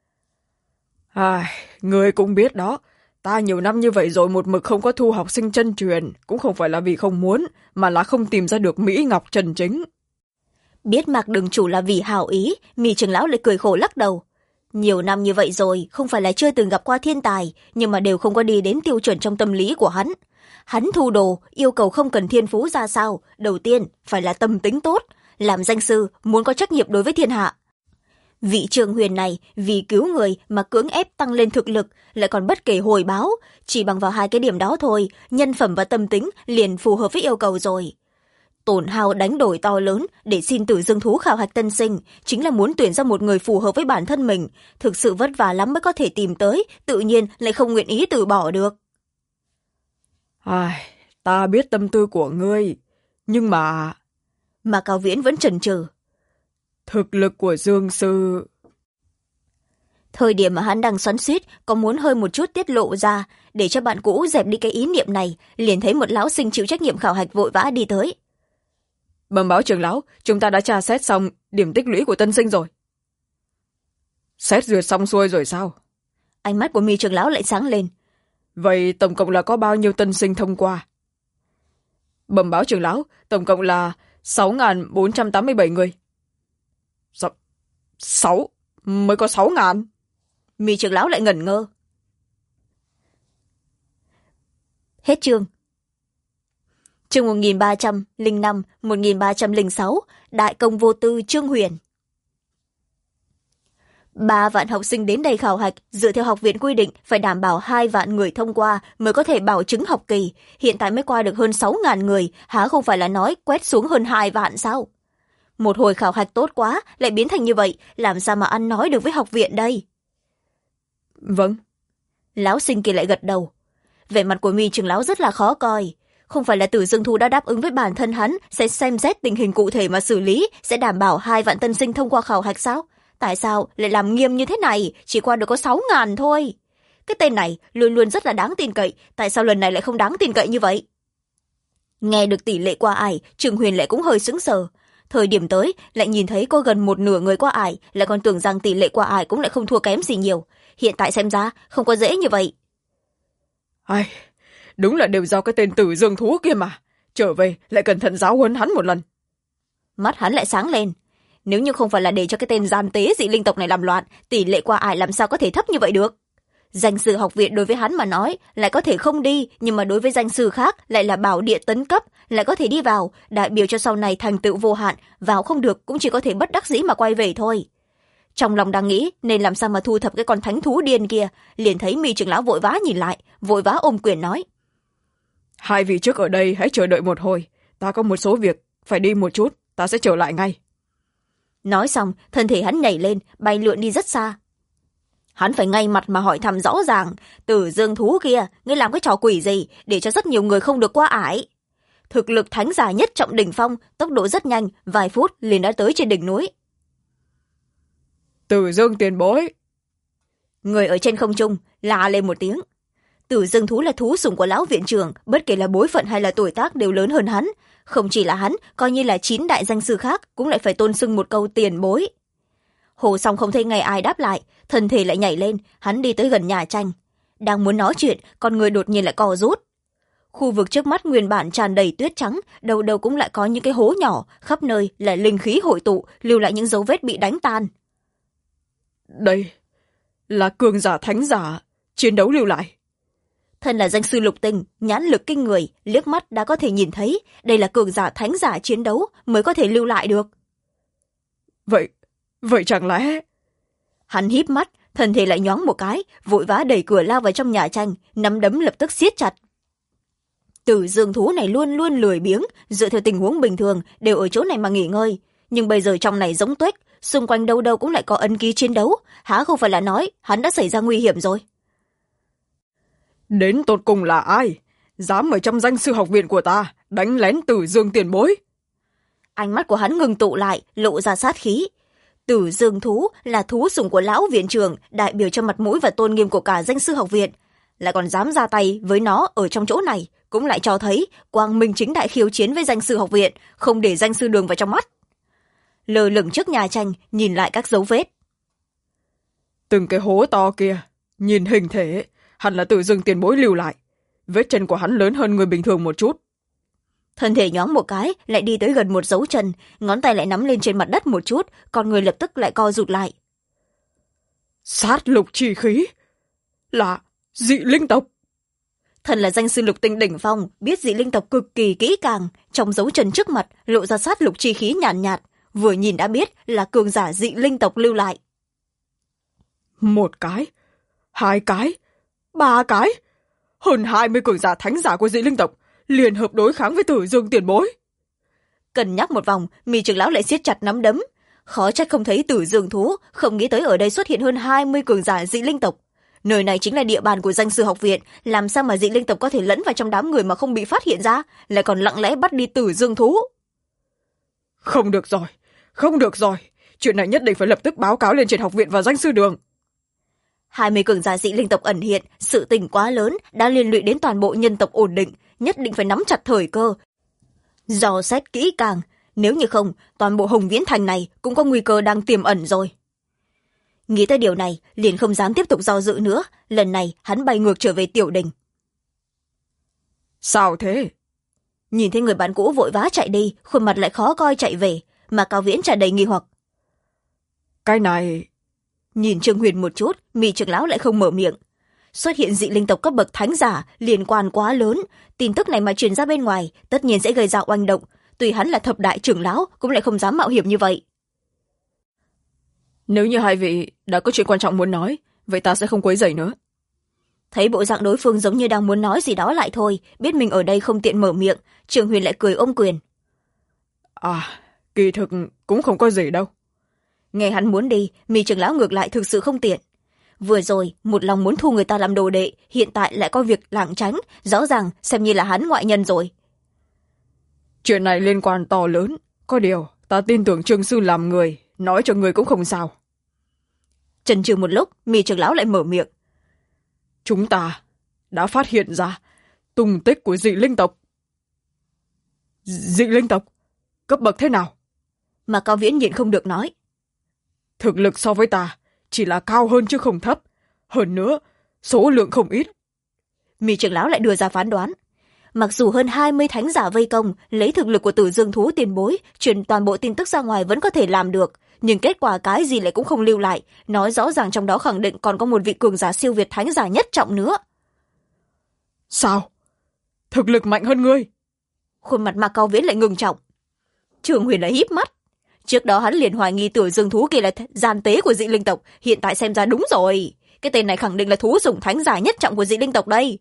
Người cũng biết đó, ta nhiều năm như vậy rồi một mực không có thu học sinh chân truyền, cũng không phải là vì không muốn, mà là không tìm ra được Mỹ Ngọc chân chính. Biết Mạc đường chủ là vì hảo ý, Mi trưởng lão lại cười khổ lắc đầu. Nhiều năm như vậy rồi, không phải là chưa từng gặp qua thiên tài, nhưng mà đều không có đi đến tiêu chuẩn trong tâm lý của hắn. Hắn thu đồ, yêu cầu không cần thiên phú ra sao, đầu tiên phải là tâm tính tốt, làm danh sư muốn có trách nhiệm đối với thiên hạ. Vị Trương Huyền này vì cứu người mà cưỡng ép tăng lên thực lực, lại còn bất kể hồi báo, chỉ bằng vào hai cái điểm đó thôi, nhân phẩm và tâm tính liền phù hợp với yêu cầu rồi. Tổn hao đánh đổi to lớn để xin Tử Dương thú khảo hạch tân sinh, chính là muốn tuyển ra một người phù hợp với bản thân mình, thực sự vất vả lắm mới có thể tìm tới, tự nhiên lại không nguyện ý từ bỏ được. Ta biết tâm tư của ngươi, nhưng mà Cao Viễn vẫn chần chừ. Thực lực của Dương sư... Thời điểm mà hắn đang xoắn xuýt, có muốn hơi một chút tiết lộ ra, để cho bạn cũ dẹp đi cái ý niệm này, liền thấy một lão sinh chịu trách nhiệm khảo hạch vội vã đi tới. Bẩm báo trưởng lão, chúng ta đã tra xét xong điểm tích lũy của tân sinh rồi. Xét duyệt xong xuôi rồi sao? Ánh mắt của Mi trưởng lão lại sáng lên. Vậy tổng cộng là có bao nhiêu tân sinh thông qua? Bẩm báo trưởng lão, tổng cộng là 6.487 người. Sáu? Mới có 6.000? Mi trưởng lão lại ngẩn ngơ. Hết chương. Chương 1305, 1306, Đại công vô tư Trương Huyền. 3 vạn học sinh đến đây khảo hạch, dựa theo học viện quy định phải đảm bảo 2 vạn người thông qua mới có thể bảo chứng học kỳ. Hiện tại mới qua được hơn 6.000 người, há không phải là nói quét xuống hơn 2 vạn sao? Một hồi khảo hạch tốt quá, lại biến thành như vậy, làm sao mà ăn nói được với học viện đây? Vâng. Lão sinh kia lại gật đầu. Vẻ mặt của Mi trưởng lão rất là khó coi. Không phải là Tử Dương Thu đã đáp ứng với bản thân hắn, sẽ xem xét tình hình cụ thể mà xử lý, sẽ đảm bảo 2 vạn tân sinh thông qua khảo hạch sao? Tại sao lại làm nghiêm như thế này, chỉ qua được có 6.000 thôi? Cái tên này luôn luôn rất là đáng tin cậy, tại sao lần này lại không đáng tin cậy như vậy? Nghe được tỷ lệ qua ải, Trương Huyền lại cũng hơi sững sờ. thời điểm tới lại nhìn thấy có gần một nửa người qua ải, lại còn tưởng rằng tỷ lệ qua ải cũng lại không thua kém gì nhiều. Hiện tại xem ra không có dễ như vậy. Ai, đúng là đều do cái tên Tử Dương Thú kia mà. Trở về lại cẩn thận giáo huấn hắn một lần. Mắt hắn lại sáng lên. Nếu như không phải là để cho cái tên gian tế dị linh tộc này làm loạn, tỷ lệ qua ải làm sao có thể thấp như vậy được. Danh sư học viện đối với hắn mà nói lại có thể không đi, nhưng mà đối với danh sư khác lại là bảo địa tấn cấp, lại có thể đi vào, đại biểu cho sau này thành tựu vô hạn, vào không được cũng chỉ có thể bất đắc dĩ mà quay về thôi. Trong lòng đang nghĩ nên làm sao mà thu thập cái con thánh thú điên kia, liền thấy Mi trưởng lão vội vã nhìn lại, vội vã ôm quyền nói: Hai vị trước ở đây hãy chờ đợi một hồi, ta có một số việc phải đi một chút, ta sẽ trở lại ngay. Nói xong thân thể hắn nhảy lên, bay lượn đi rất xa. Hắn phải ngay mặt mà hỏi thăm rõ ràng: Tử Dương Thú kia, ngươi làm cái trò quỷ gì để cho rất nhiều người không được qua ải? Thực lực thánh giả nhất trọng đỉnh phong, tốc độ rất nhanh, vài phút liền đã tới trên đỉnh núi. Tử Dương tiền bối. Người ở trên không trung la lên một tiếng. Tử Dương Thú là thú sủng của lão viện trưởng, bất kể là bối phận hay là tuổi tác đều lớn hơn hắn. Không chỉ là hắn, coi như là 9 đại danh sư khác cũng lại phải tôn xưng một câu tiền bối. Hồ Song không thấy ngày ai đáp lại, thân thể lại nhảy lên, hắn đi tới gần nhà tranh. Đang muốn nói chuyện, con người đột nhiên lại co rút. Khu vực trước mắt nguyên bản tràn đầy tuyết trắng, đầu đầu cũng lại có những cái hố nhỏ, khắp nơi là linh khí hội tụ, lưu lại những dấu vết bị đánh tan. Đây là cường giả thánh giả chiến đấu lưu lại. Thân là danh sư lục tinh, nhãn lực kinh người, liếc mắt đã có thể nhìn thấy đây là cường giả thánh giả chiến đấu mới có thể lưu lại được. Vậy chẳng lẽ... Hắn híp mắt, thân thể lại nhoáng một cái, vội vã đẩy cửa lao vào trong nhà tranh, nắm đấm lập tức siết chặt. Tử Dương Thú này luôn luôn lười biếng, dựa theo tình huống bình thường đều ở chỗ này mà nghỉ ngơi, nhưng bây giờ trong này giống tuếch, xung quanh đâu đâu cũng lại có ấn ký chiến đấu, há không phải là nói hắn đã xảy ra nguy hiểm rồi. Đến tột cùng là ai dám ở trong danh sư học viện của ta đánh lén Tử Dương tiền bối? Ánh mắt của hắn ngừng tụ lại, lộ ra sát khí. Tử Dương Thú là thú sủng của lão viện trưởng, đại biểu cho mặt mũi và tôn nghiêm của cả danh sư học viện, lại còn dám ra tay với nó ở trong chỗ này, cũng lại cho thấy quang minh chính đại khiêu chiến với danh sư học viện, không để danh sư đường vào trong mắt. Lơ lửng trước nhà tranh, nhìn lại các dấu vết. Từng cái hố to kia, nhìn hình thể hẳn là Tử Dương tiền bối lưu lại, vết chân của hắn lớn hơn người bình thường một chút. Thân thể nhoáng một cái, lại đi tới gần một dấu chân, ngón tay lại nắm lên trên mặt đất một chút, con người lập tức lại co rụt lại. Sát lục chi khí là dị linh tộc. Thần là danh sư lục tinh đỉnh phong, biết dị linh tộc cực kỳ kỹ càng, trong dấu chân trước mặt lộ ra sát lục chi khí nhàn nhạt, vừa nhìn đã biết là cường giả dị linh tộc lưu lại. Một cái, hai cái, ba cái, hơn 20 cường giả thánh giả của dị linh tộc liên hợp đối kháng với Tử Dương tiền bối. Cân nhắc một vòng, Mi trưởng lão lại siết chặt nắm đấm. Khó trách không thấy Tử Dương Thú, không nghĩ tới ở đây xuất hiện hơn 20 cường giả dị linh tộc. Nơi này chính là địa bàn của danh sư học viện, làm sao mà dị linh tộc có thể lẫn vào trong đám người mà không bị phát hiện ra, lại còn lặng lẽ bắt đi Tử Dương Thú. Không được rồi, không được rồi, chuyện này nhất định phải lập tức báo cáo lên trên học viện và danh sư đường. 20 cường giả dị linh tộc ẩn hiện, sự tình quá lớn, đã liên lụy đến toàn bộ nhân tộc ổn định, nhất định phải nắm chặt thời cơ. Dò xét kỹ càng, nếu như không, toàn bộ Hồng Viễn Thành này cũng có nguy cơ đang tiềm ẩn rồi. Nghĩ tới điều này, liền không dám tiếp tục do dự nữa, lần này hắn bay ngược trở về tiểu đình. Sao thế? Nhìn thấy người bạn cũ vội vã chạy đi, khuôn mặt lại khó coi chạy về, mà Cao Viễn tràn đầy nghi hoặc. Cái này... Nhìn Trương Huyền một chút, Mi trưởng lão lại không mở miệng. Xuất hiện dị linh tộc cấp bậc thánh giả, liên quan quá lớn, tin tức này mà truyền ra bên ngoài, tất nhiên sẽ gây ra oanh động, tuy hắn là thập đại trưởng lão cũng lại không dám mạo hiểm như vậy. Nếu như hai vị đã có chuyện quan trọng muốn nói, vậy ta sẽ không quấy rầy nữa. Thấy bộ dạng đối phương giống như đang muốn nói gì đó lại thôi, biết mình ở đây không tiện mở miệng, Trương Huyền lại cười ôm quyền. Kỳ thực cũng không có gì đâu. Nghe hắn muốn đi, Mi trưởng lão ngược lại thực sự không tiện. Vừa rồi một lòng muốn thu người ta làm đồ đệ, hiện tại lại có việc lảng tránh, rõ ràng xem như là hắn ngoại nhân rồi. Chuyện này liên quan to lớn, có điều ta tin tưởng Trương sư làm người, nói cho người cũng không sao. Chần chừ một lúc, Mi trưởng lão lại mở miệng. Chúng ta đã phát hiện ra tung tích của dị linh tộc. Dị linh tộc? Cấp bậc thế nào? Mà Cao Viễn nhịn không được nói. Thực lực so với ta chỉ là cao hơn chứ không thấp. Hơn nữa, số lượng không ít. Mi trưởng lão lại đưa ra phán đoán. Mặc dù hơn 20 thánh giả vây công, lấy thực lực của Tử Dương thú tiền bối, truyền toàn bộ tin tức ra ngoài vẫn có thể làm được, nhưng kết quả cái gì lại cũng không lưu lại, nói rõ ràng trong đó khẳng định còn có một vị cường giả siêu việt thánh giả nhất trọng nữa. Sao? Thực lực mạnh hơn ngươi? Khuôn mặt Mạc Cao Viễn lại ngừng trọng. Trường Huyền lại híp mắt. Trước đó hắn liền hoài nghi Tử Dương thú kia là gian tế của dị linh tộc, hiện tại xem ra đúng rồi. Cái tên này khẳng định là thú sủng thánh giả nhất trọng của dị linh tộc đây.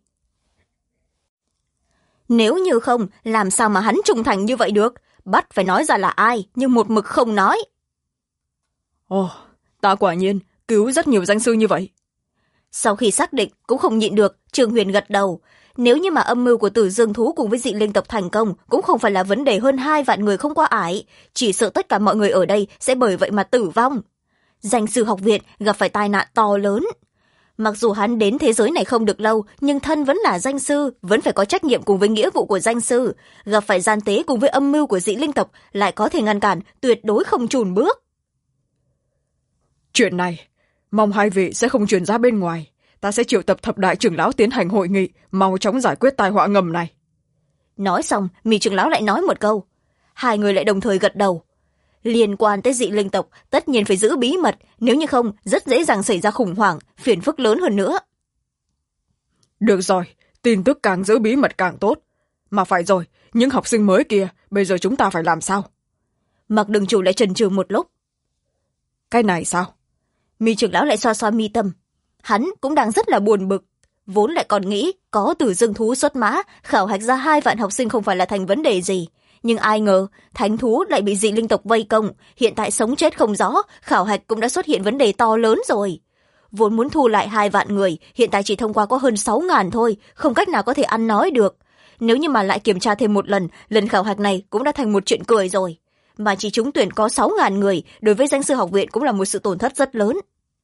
Nếu như không, làm sao mà hắn trung thành như vậy được? Bắt phải nói ra là ai, nhưng một mực không nói. Ồ, ta quả nhiên cứu rất nhiều danh sư như vậy. Sau khi xác định, cũng không nhịn được, Trường Huyền gật đầu. Nếu như mà âm mưu của Tử Dương thú cùng với dị linh tộc thành công, cũng không phải là vấn đề hơn 2 vạn người không qua ải. Chỉ sợ tất cả mọi người ở đây sẽ bởi vậy mà tử vong. Danh sư học viện gặp phải tai nạn to lớn. Mặc dù hắn đến thế giới này không được lâu, nhưng thân vẫn là danh sư, vẫn phải có trách nhiệm cùng với nghĩa vụ của danh sư. Gặp phải gian tế cùng với âm mưu của dị linh tộc, lại có thể ngăn cản, tuyệt đối không chùn bước. Chuyện này, mong hai vị sẽ không truyền ra bên ngoài. Ta sẽ triệu tập thập đại trưởng lão tiến hành hội nghị, mau chóng giải quyết tai họa ngầm này. Nói xong, Mi trưởng lão lại nói một câu. Hai người lại đồng thời gật đầu. Liên quan tới dị linh tộc, tất nhiên phải giữ bí mật, nếu như không, rất dễ dàng xảy ra khủng hoảng, phiền phức lớn hơn nữa. Được rồi, tin tức càng giữ bí mật càng tốt. Mà phải rồi, những học sinh mới kia, bây giờ chúng ta phải làm sao? Mặc Đường chủ lại chần chừ một lúc. Cái này sao? Mi trưởng lão lại xoa xoa mi tâm. Hắn cũng đang rất là buồn bực. Vốn lại còn nghĩ có Tử Dương thú xuất mã, khảo hạch ra 2 vạn học sinh không phải là thành vấn đề gì. Nhưng ai ngờ, thánh thú lại bị dị linh tộc vây công, hiện tại sống chết không rõ, khảo hạch cũng đã xuất hiện vấn đề to lớn rồi. Vốn muốn thu lại 2 vạn người, hiện tại chỉ thông qua có hơn 6.000 thôi, không cách nào có thể ăn nói được. Nếu như mà lại kiểm tra thêm một lần khảo hạch này cũng đã thành một chuyện cười rồi. Mà chỉ trúng tuyển có 6.000 người, đối với danh sư học viện cũng là một sự tổn thất rất lớn.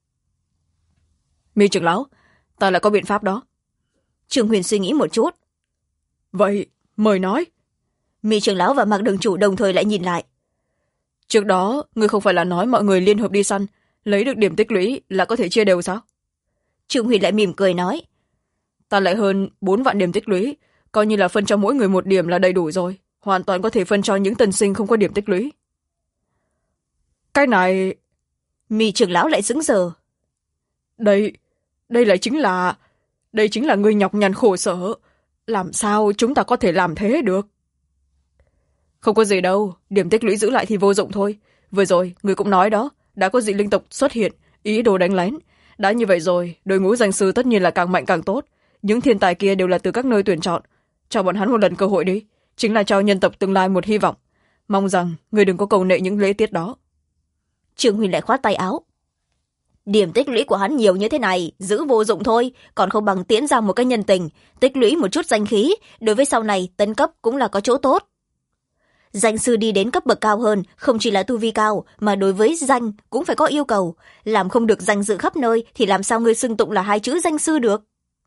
Mi trưởng lão, ta lại có biện pháp đó. Trường Huyền suy nghĩ một chút. Vậy, mời nói. Mi trưởng lão và Mạc Đường chủ đồng thời lại nhìn lại. Trước đó, ngươi không phải là nói mọi người liên hợp đi săn, lấy được điểm tích lũy là có thể chia đều sao? Trường Huyền lại mỉm cười nói. Ta lại hơn 4 vạn điểm tích lũy, coi như là phân cho mỗi người 1 điểm là đầy đủ rồi. Hoàn toàn có thể phân cho những tân sinh không có điểm tích lũy. Cái này... Mi trưởng lão lại sững sờ. Đây chính là người nhọc nhằn khổ sở. Làm sao chúng ta có thể làm thế được? Không có gì đâu, điểm tích lũy giữ lại thì vô dụng thôi. Vừa rồi, người cũng nói đó, đã có dị linh tộc xuất hiện, ý đồ đánh lén. Đã như vậy rồi, đội ngũ danh sư tất nhiên là càng mạnh càng tốt. Những thiên tài kia đều là từ các nơi tuyển chọn. Cho bọn hắn một lần cơ hội đi, chính là cho nhân tộc tương lai một hy vọng. Mong rằng người đừng có cầu nệ những lễ tiết đó. Trường Huyền lại khoát tay áo. Điểm tích lũy của hắn nhiều như thế này, giữ vô dụng thôi, còn không bằng tiễn ra một cái nhân tình, tích lũy một chút danh khí, đối với sau này tấn cấp cũng là có chỗ tốt. Danh sư đi đến cấp bậc cao hơn, không chỉ là tu vi cao, mà đối với danh cũng phải có yêu cầu. Làm không được danh dự khắp nơi, thì làm sao ngươi xưng tụng là 2 chữ danh sư được?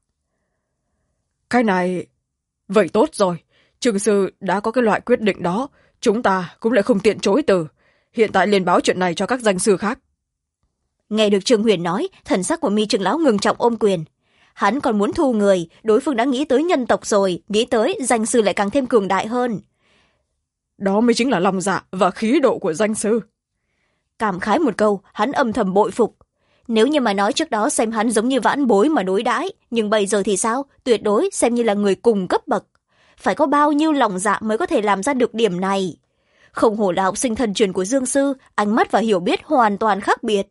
Cái này... Vậy tốt rồi, trường sư đã có cái loại quyết định đó, chúng ta cũng lại không tiện chối từ. Hiện tại liền báo chuyện này cho các danh sư khác. Nghe được Trương Huyền nói, thần sắc của Mi trưởng lão ngừng trọng ôm quyền. Hắn còn muốn thu người, đối phương đã nghĩ tới nhân tộc rồi, nghĩ tới danh sư lại càng thêm cường đại hơn. Đó mới chính là lòng dạ và khí độ của danh sư. Cảm khái một câu, hắn âm thầm bội phục. Nếu như mà nói trước đó xem hắn giống như vãn bối mà đối đãi, nhưng bây giờ thì sao? Tuyệt đối xem như là người cùng cấp bậc. Phải có bao nhiêu lòng dạ mới có thể làm ra được điểm này? Không hổ là học sinh thần truyền của Dương sư, ánh mắt và hiểu biết hoàn toàn khác biệt.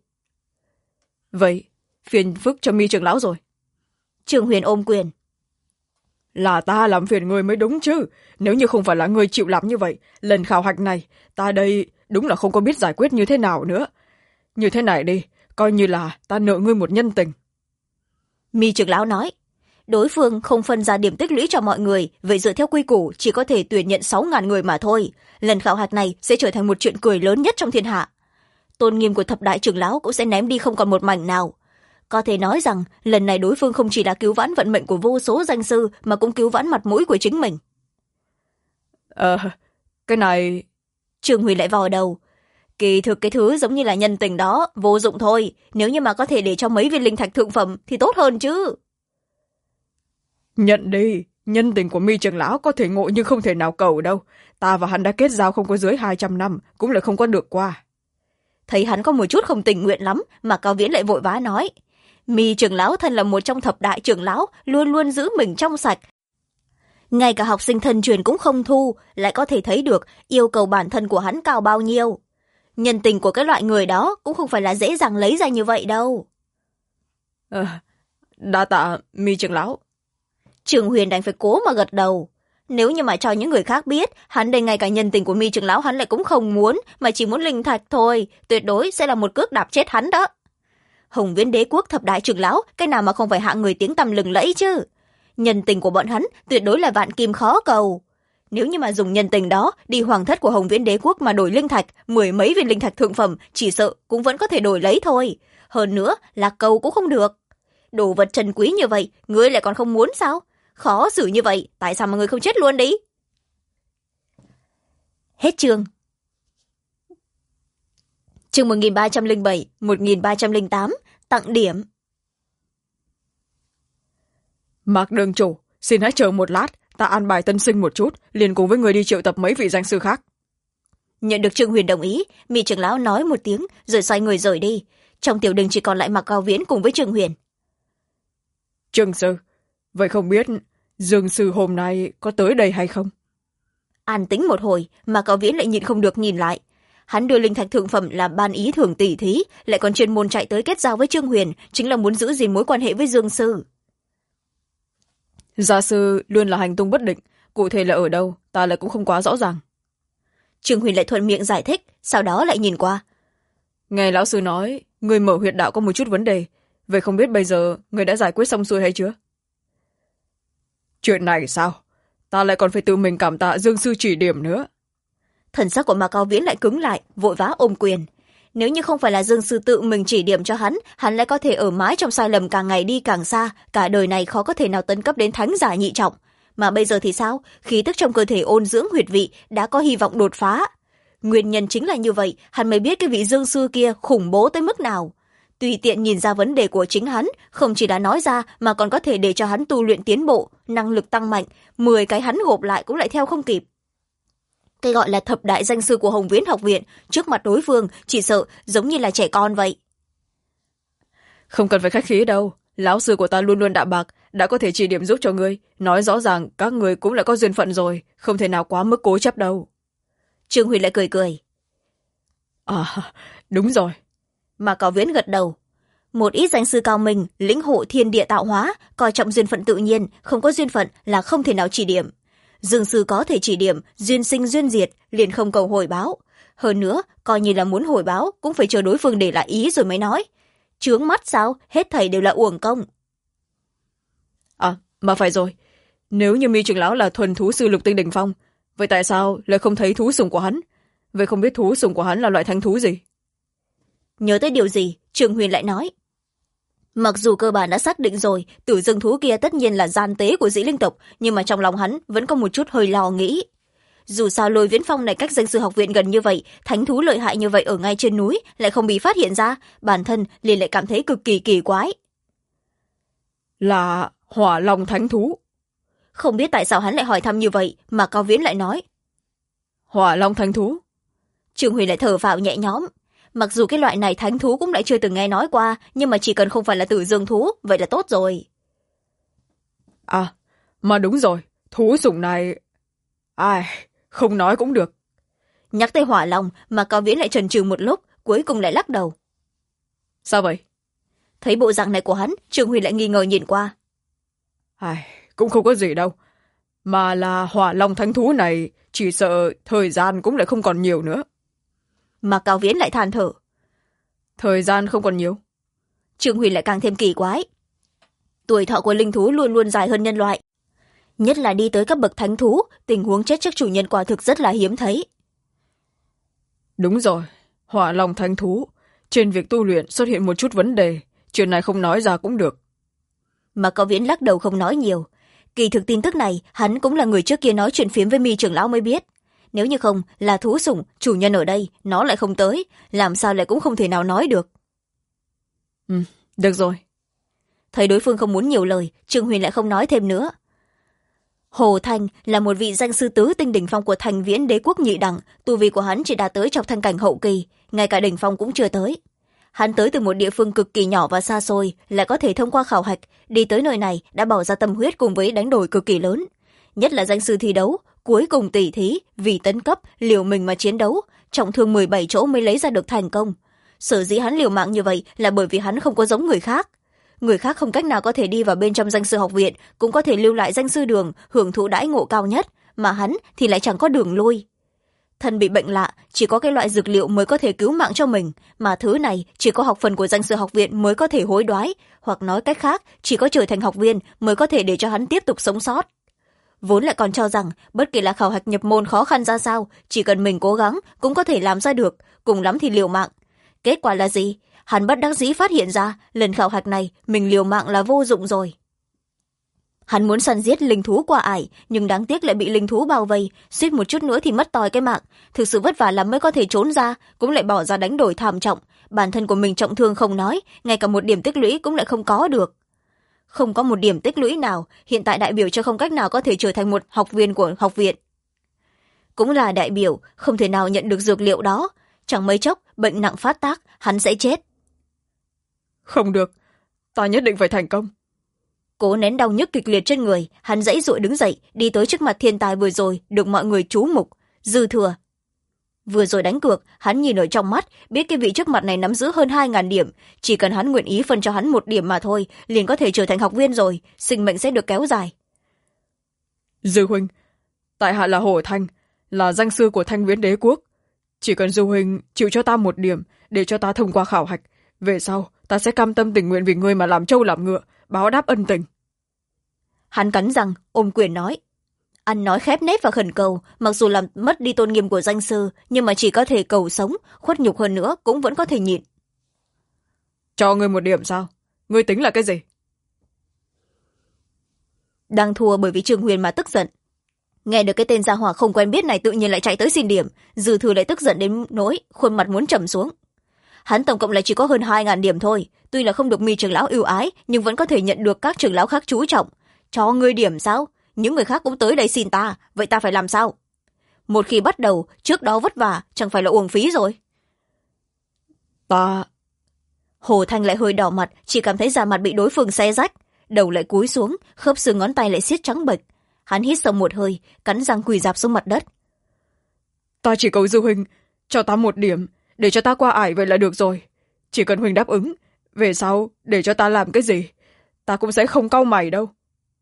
Vậy, phiền phức cho Mi trưởng lão rồi. Trường Huyền ôm quyền. Là ta làm phiền người mới đúng chứ. Nếu như không phải là người chịu làm như vậy, lần khảo hạch này, ta đây đúng là không có biết giải quyết như thế nào nữa. Như thế này đi, coi như là ta nợ ngươi một nhân tình. Mi trưởng lão nói, đối phương không phân ra điểm tích lũy cho mọi người, vậy dựa theo quy củ chỉ có thể tuyển nhận 6.000 người mà thôi. Lần khảo hạch này sẽ trở thành một chuyện cười lớn nhất trong thiên hạ. Tôn nghiêm của thập đại trưởng lão cũng sẽ ném đi không còn một mảnh nào. Có thể nói rằng lần này đối phương không chỉ là cứu vãn vận mệnh của vô số danh sư, mà cũng cứu vãn mặt mũi của chính mình. Cái này... Trường Huy lại vò đầu. Kỳ thực cái thứ giống như là nhân tình đó vô dụng thôi, nếu như mà có thể để cho mấy viên linh thạch thượng phẩm thì tốt hơn chứ. Nhận đi, nhân tình của Mi trưởng lão có thể ngộ nhưng không thể nào cầu đâu. Ta và hắn đã kết giao không có dưới 200 năm, cũng lại không có được qua. Thấy hắn có một chút không tình nguyện lắm mà Cao Viễn lại vội vã nói, Mi trưởng lão thân là một trong thập đại trưởng lão, luôn luôn giữ mình trong sạch, ngay cả học sinh thân truyền cũng không thu, lại có thể thấy được yêu cầu bản thân của hắn cao bao nhiêu. Nhân tình của cái loại người đó cũng không phải là dễ dàng lấy ra như vậy đâu. Đa tạ Mi trưởng lão. Trường Huyền đành phải cố mà gật đầu. Nếu như mà cho những người khác biết hắn đây ngay cả nhân tình của Mi trưởng lão hắn lại cũng không muốn, mà chỉ muốn linh thạch thôi, tuyệt đối sẽ là một cước đạp chết hắn đó. Hồng Viễn đế quốc thập đại trưởng lão, cái nào mà không phải hạng người tiếng tăm lừng lẫy chứ. Nhân tình của bọn hắn tuyệt đối là vạn kim khó cầu. Nếu như mà dùng nhân tình đó đi hoàng thất của Hồng Viễn đế quốc mà đổi linh thạch, 10 mấy viên linh thạch thượng phẩm, chỉ sợ cũng vẫn có thể đổi lấy thôi. Hơn nữa là cầu cũng không được. Đồ vật trân quý như vậy, ngươi lại còn không muốn sao? Khó xử như vậy, tại sao mà ngươi không chết luôn đi? Hết chương. Chương 1307, 1308, tặng điểm. Mạc đường chủ, xin hãy chờ một lát, ta an bài tân sinh một chút, liền cùng với người đi triệu tập mấy vị danh sư khác. Nhận được Trương Huyền đồng ý, Mi trưởng lão nói một tiếng rồi xoay người rời đi. Trong tiểu đường chỉ còn lại Mạc Cao Viễn cùng với Trương Huyền. Trương sư, vậy không biết Dương sư hôm nay có tới đây hay không? An tĩnh một hồi, Mạc Cao Viễn lại nhịn không được nhìn lại. Hắn đưa linh thạch thượng phẩm làm ban ý thưởng tỷ thí, lại còn chuyên môn chạy tới kết giao với Trương Huyền, chính là muốn giữ gìn mối quan hệ với Dương sư. Gia sư luôn là hành tung bất định, cụ thể là ở đâu ta lại cũng không quá rõ ràng. Trương Huyền lại thuận miệng giải thích, sau đó lại nhìn qua. Nghe lão sư nói người mở huyệt đạo có một chút vấn đề, vậy không biết bây giờ người đã giải quyết xong xuôi hay chưa? Chuyện này sao, ta lại còn phải tự mình cảm tạ Dương sư chỉ điểm nữa. Thần sắc của Mạc Cao Viễn lại cứng lại, vội vã ôm quyền. Nếu như không phải là Dương sư tự mình chỉ điểm cho hắn lại có thể ở mãi trong sai lầm, càng ngày đi càng xa, cả đời này khó có thể nào tấn cấp đến thánh giả nhị trọng. Mà bây giờ thì sao? Khí tức trong cơ thể ôn dưỡng huyệt vị đã có hy vọng đột phá. Nguyên nhân chính là như vậy, hắn mới biết cái vị Dương sư kia khủng bố tới mức nào. Tùy tiện nhìn ra vấn đề của chính hắn, không chỉ đã nói ra mà còn có thể để cho hắn tu luyện tiến bộ, năng lực tăng mạnh, 10 cái hắn gộp lại cũng lại theo không kịp. Cái gọi là thập đại danh sư của Hồng Viễn học viện, trước mặt đối phương chỉ sợ giống như là trẻ con vậy. Không cần phải khách khí đâu, lão sư của ta luôn luôn đạm bạc, đã có thể chỉ điểm giúp cho ngươi, nói rõ ràng các người cũng là có duyên phận rồi, không thể nào quá mức cố chấp đâu. Trương Huy lại cười cười. Đúng rồi. Mà Cao Viễn gật đầu. Một ít danh sư cao minh, lĩnh hộ thiên địa tạo hóa, coi trọng duyên phận tự nhiên, không có duyên phận là không thể nào chỉ điểm. Dương sư có thể chỉ điểm, duyên sinh duyên diệt, liền không cầu hồi báo. Hơn nữa, coi như là muốn hồi báo, cũng phải chờ đối phương để lại ý rồi mới nói. Chướng mắt sao, hết thảy đều là uổng công. Mà phải rồi, nếu như Mi trưởng lão là thuần thú sư lục tinh đỉnh phong, vậy tại sao lại không thấy thú sùng của hắn? Vậy không biết thú sùng của hắn là loại thánh thú gì? Nhớ tới điều gì, Trương Huyền lại nói. Mặc dù cơ bản đã xác định rồi, tử dương thú kia tất nhiên là gian tế của dĩ linh tộc, nhưng mà trong lòng hắn vẫn có một chút hơi lo nghĩ. Dù sao Lôi Viễn Phong này cách danh sư học viện gần như vậy, thánh thú lợi hại như vậy ở ngay trên núi lại không bị phát hiện ra, bản thân liền lại cảm thấy cực kỳ kỳ quái. Là hỏa long thánh thú. Không biết tại sao hắn lại hỏi thăm như vậy, mà Cao Viễn lại nói. Hỏa long thánh thú. Trương Huyền lại thở phào nhẹ nhõm. Mặc dù cái loại này thánh thú cũng lại chưa từng nghe nói qua, nhưng mà chỉ cần không phải là tử dương thú, vậy là tốt rồi. Mà đúng rồi, thú sủng này... không nói cũng được. Nhắc tới hỏa long mà Cao Viễn lại chần chừ một lúc, cuối cùng lại lắc đầu. Sao vậy? Thấy bộ dạng này của hắn, Trương Huy lại nghi ngờ nhìn qua. Cũng không có gì đâu. Mà là hỏa long thánh thú này, chỉ sợ thời gian cũng lại không còn nhiều nữa. Mà Cao Viễn lại than thở. Thời gian không còn nhiều. Trương Huy lại càng thêm kỳ quái. Tuổi thọ của linh thú luôn luôn dài hơn nhân loại. Nhất là đi tới các bậc thánh thú, tình huống chết trước chủ nhân quả thực rất là hiếm thấy. Đúng rồi, hỏa long thánh thú. Trên việc tu luyện xuất hiện một chút vấn đề, chuyện này không nói ra cũng được. Mà Cao Viễn lắc đầu không nói nhiều. Kỳ thực tin tức này, hắn cũng là người trước kia nói chuyện phiếm với Mi trưởng lão mới biết. nếu như không là thú sủng chủ nhân ở đây nó lại không tới, làm sao lại cũng không thể nào nói được. Được rồi. Thấy đối phương không muốn nhiều lời, Trương Huyền lại không nói thêm nữa. Hồ Thanh là một vị danh sư tứ tinh đỉnh phong của Thành Viễn Đế quốc nhị đẳng, tu vi của hắn chỉ đạt tới trong thanh cảnh hậu kỳ, ngay cả đỉnh phong cũng chưa tới. Hắn tới từ một địa phương cực kỳ nhỏ và xa xôi, lại có thể thông qua khảo hạch đi tới nơi này, đã bỏ ra tâm huyết cùng với đánh đổi cực kỳ lớn. Nhất là danh sư thi đấu cuối cùng tỉ thí vì tấn cấp liều mình mà chiến đấu, trọng thương 17 chỗ mới lấy ra được thành công. Sở dĩ hắn liều mạng như vậy là bởi vì hắn không có giống người khác. Người khác không cách nào có thể đi vào bên trong danh sư học viện, cũng có thể lưu lại danh sư đường hưởng thụ đãi ngộ cao nhất, mà hắn thì lại chẳng có đường lui. Thân bị bệnh lạ, chỉ có cái loại dược liệu mới có thể cứu mạng cho mình, mà thứ này chỉ có học phần của danh sư học viện mới có thể hối đoái, hoặc nói cách khác, chỉ có trở thành học viên mới có thể để cho hắn tiếp tục sống sót. Vốn lại còn cho rằng bất kỳ là khảo hạch nhập môn khó khăn ra sao, chỉ cần mình cố gắng cũng có thể làm ra được, cùng lắm thì liều mạng. Kết quả là gì? Hắn bất đắc dĩ phát hiện ra lần khảo hạch này mình liều mạng là vô dụng rồi. Hắn muốn săn giết linh thú qua ải, nhưng đáng tiếc lại bị linh thú bao vây, suýt một chút nữa thì mất tòi cái mạng. Thực sự vất vả lắm mới có thể trốn ra, cũng lại bỏ ra đánh đổi thảm trọng. Bản thân của mình trọng thương không nói, ngay cả một điểm tích lũy cũng lại không có được. Không có một điểm tích lũy nào, hiện tại đại biểu cho không cách nào có thể trở thành một học viên của học viện. Cũng là đại biểu, không thể nào nhận được dược liệu đó. Chẳng mấy chốc, bệnh nặng phát tác, hắn sẽ chết. Không được, ta nhất định phải thành công. Cố nén đau nhức kịch liệt trên người, hắn giãy giụa đứng dậy, đi tới trước mặt thiên tài vừa rồi được mọi người chú mục. Dư Thừa. Vừa rồi đánh cược, hắn nhìn ở trong mắt, biết cái vị trước mặt này nắm giữ hơn 2.000 điểm, chỉ cần hắn nguyện ý phân cho hắn 1 điểm mà thôi, liền có thể trở thành học viên rồi, sinh mệnh sẽ được kéo dài. Dư huynh, tại hạ là Hồ Thanh, là danh sư của Thanh Viễn Đế quốc. Chỉ cần Dư huynh chịu cho ta 1 điểm để cho ta thông qua khảo hạch, về sau ta sẽ cam tâm tình nguyện vì ngươi mà làm trâu làm ngựa, báo đáp ân tình. Hắn cắn răng ôm quyền nói. Ăn nói khép nép và khẩn cầu, mặc dù làm mất đi tôn nghiêm của danh sư, nhưng mà chỉ có thể cầu sống, khuất nhục hơn nữa cũng vẫn có thể nhịn. Cho ngươi 1 điểm sao? Ngươi tính là cái gì? Đang thua bởi vì Trương Huyền mà tức giận. Nghe được cái tên gia hỏa không quen biết này tự nhiên lại chạy tới xin điểm, Dư Thừa lại tức giận đến nỗi khuôn mặt muốn trầm xuống. Hắn tổng cộng lại chỉ có hơn 2.000 điểm thôi, tuy là không được Mi trưởng lão ưu ái, nhưng vẫn có thể nhận được các trưởng lão khác chú trọng. Cho ngươi điểm sao? Những người khác cũng tới đây xin ta, vậy ta phải làm sao? Một khi bắt đầu, trước đó vất vả, chẳng phải là uổng phí rồi. Ta... Hồ Thanh lại hơi đỏ mặt, chỉ cảm thấy da mặt bị đối phương xé rách, đầu lại cúi xuống, khớp xương ngón tay lại siết trắng bệch. Hắn hít sâu một hơi, cắn răng quỳ rạp xuống mặt đất. Ta chỉ cầu Dư huynh cho ta 1 điểm để cho ta qua ải vậy là được rồi. Chỉ cần huynh đáp ứng, về sau để cho ta làm cái gì ta cũng sẽ không cau mày đâu.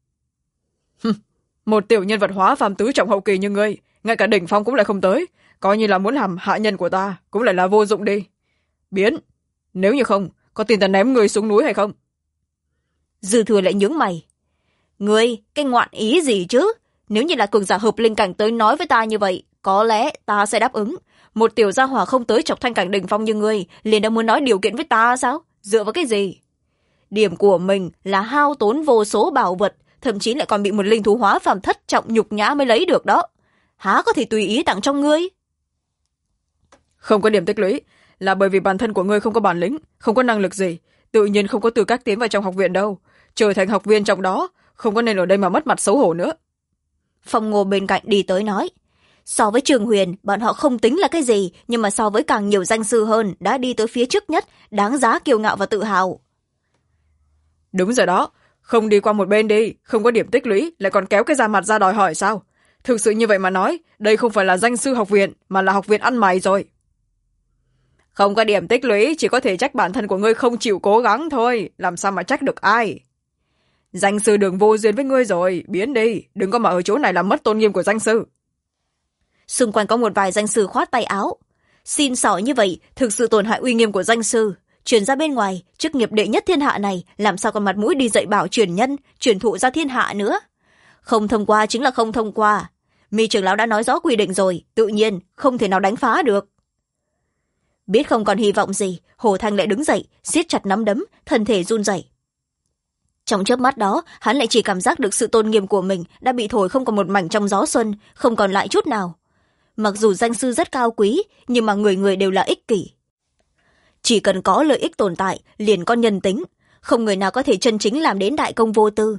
Một tiểu nhân vật hóa phàm tứ trọng hậu kỳ như ngươi, ngay cả đỉnh phong cũng lại không tới, coi như là muốn làm hạ nhân của ta cũng lại là vô dụng đi. Biến, nếu như không có tin ta ném ngươi xuống núi hay không? Dư Thừa lại nhướng mày. Ngươi, cái ngoạn ý gì chứ? Nếu như là cường giả hợp linh cảnh tới nói với ta như vậy, có lẽ ta sẽ đáp ứng. Một tiểu gia hỏa không tới chọc thanh cảnh đỉnh phong như ngươi, liền đã muốn nói điều kiện với ta sao? Dựa vào cái gì? Điểm của mình là hao tốn vô số bảo vật, thậm chí lại còn bị một linh thú hóa phàm thất trọng nhục nhã mới lấy được đó. Há có thể tùy ý tặng cho ngươi? Không có điểm tích lũy là bởi vì bản thân của ngươi không có bản lĩnh, không có năng lực gì, tự nhiên không có tư cách tiến vào trong học viện đâu. Trở thành học viên trong đó, không có nên ở đây mà mất mặt xấu hổ nữa. Phong Ngô bên cạnh đi tới nói. So với Trường Huyền, bọn họ không tính là cái gì, nhưng mà so với càng nhiều danh sư hơn, đã đi tới phía trước nhất, đáng giá kiêu ngạo và tự hào. Đúng rồi đó, không đi qua một bên đi, không có điểm tích lũy, lại còn kéo cái da mặt ra đòi hỏi sao? Thực sự như vậy mà nói, đây không phải là danh sư học viện, mà là học viện ăn mày rồi. Không có điểm tích lũy, chỉ có thể trách bản thân của ngươi không chịu cố gắng thôi, làm sao mà trách được ai? Danh sư đường vô duyên với ngươi rồi, biến đi, đừng có mà ở chỗ này làm mất tôn nghiêm của danh sư. Xung quanh có một vài danh sư khoát tay áo. Xin xỏ như vậy, thực sự tổn hại uy nghiêm của danh sư. Truyền ra bên ngoài, chức nghiệp đệ nhất thiên hạ này, làm sao còn mặt mũi đi dạy bảo truyền nhân, truyền thụ ra thiên hạ nữa. Không thông qua chính là không thông qua. Mi trưởng lão đã nói rõ quy định rồi, tự nhiên, không thể nào đánh phá được. Biết không còn hy vọng gì, Hồ Thanh lại đứng dậy, siết chặt nắm đấm, thân thể run rẩy. Trong chớp mắt đó, hắn lại chỉ cảm giác được sự tôn nghiêm của mình đã bị thổi không còn một mảnh trong gió xuân, không còn lại chút nào. mặc dù danh sư rất cao quý nhưng mà người người đều là ích kỷ. Chỉ cần có lợi ích tồn tại liền có nhân tính, không người nào có thể chân chính làm đến đại công vô tư.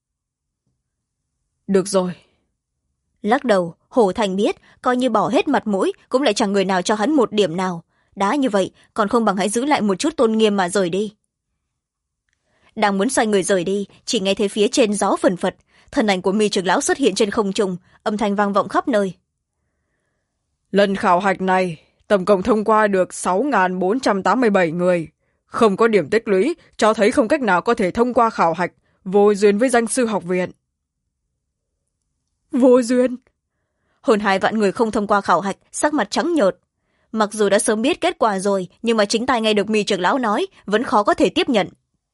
Được rồi. Lắc đầu, Hồ Thành biết coi như bỏ hết mặt mũi cũng lại chẳng người nào cho hắn một điểm nào. Đã như vậy còn không bằng hãy giữ lại một chút tôn nghiêm mà rời đi. Đang muốn xoay người rời đi, chỉ nghe thấy phía trên gió phần phật, thân ảnh của Mi trưởng lão xuất hiện trên không trung, âm thanh vang vọng khắp nơi. Lần khảo hạch này tổng cộng thông qua được 6.487 người, không có điểm tích lũy cho thấy không cách nào có thể thông qua khảo hạch, vô duyên với danh sư học viện. Vô duyên? Hơn 2 vạn người không thông qua khảo hạch, sắc mặt trắng nhợt. Mặc dù đã sớm biết kết quả rồi, nhưng mà chính tai nghe được Mi trưởng lão nói vẫn khó có thể tiếp nhận.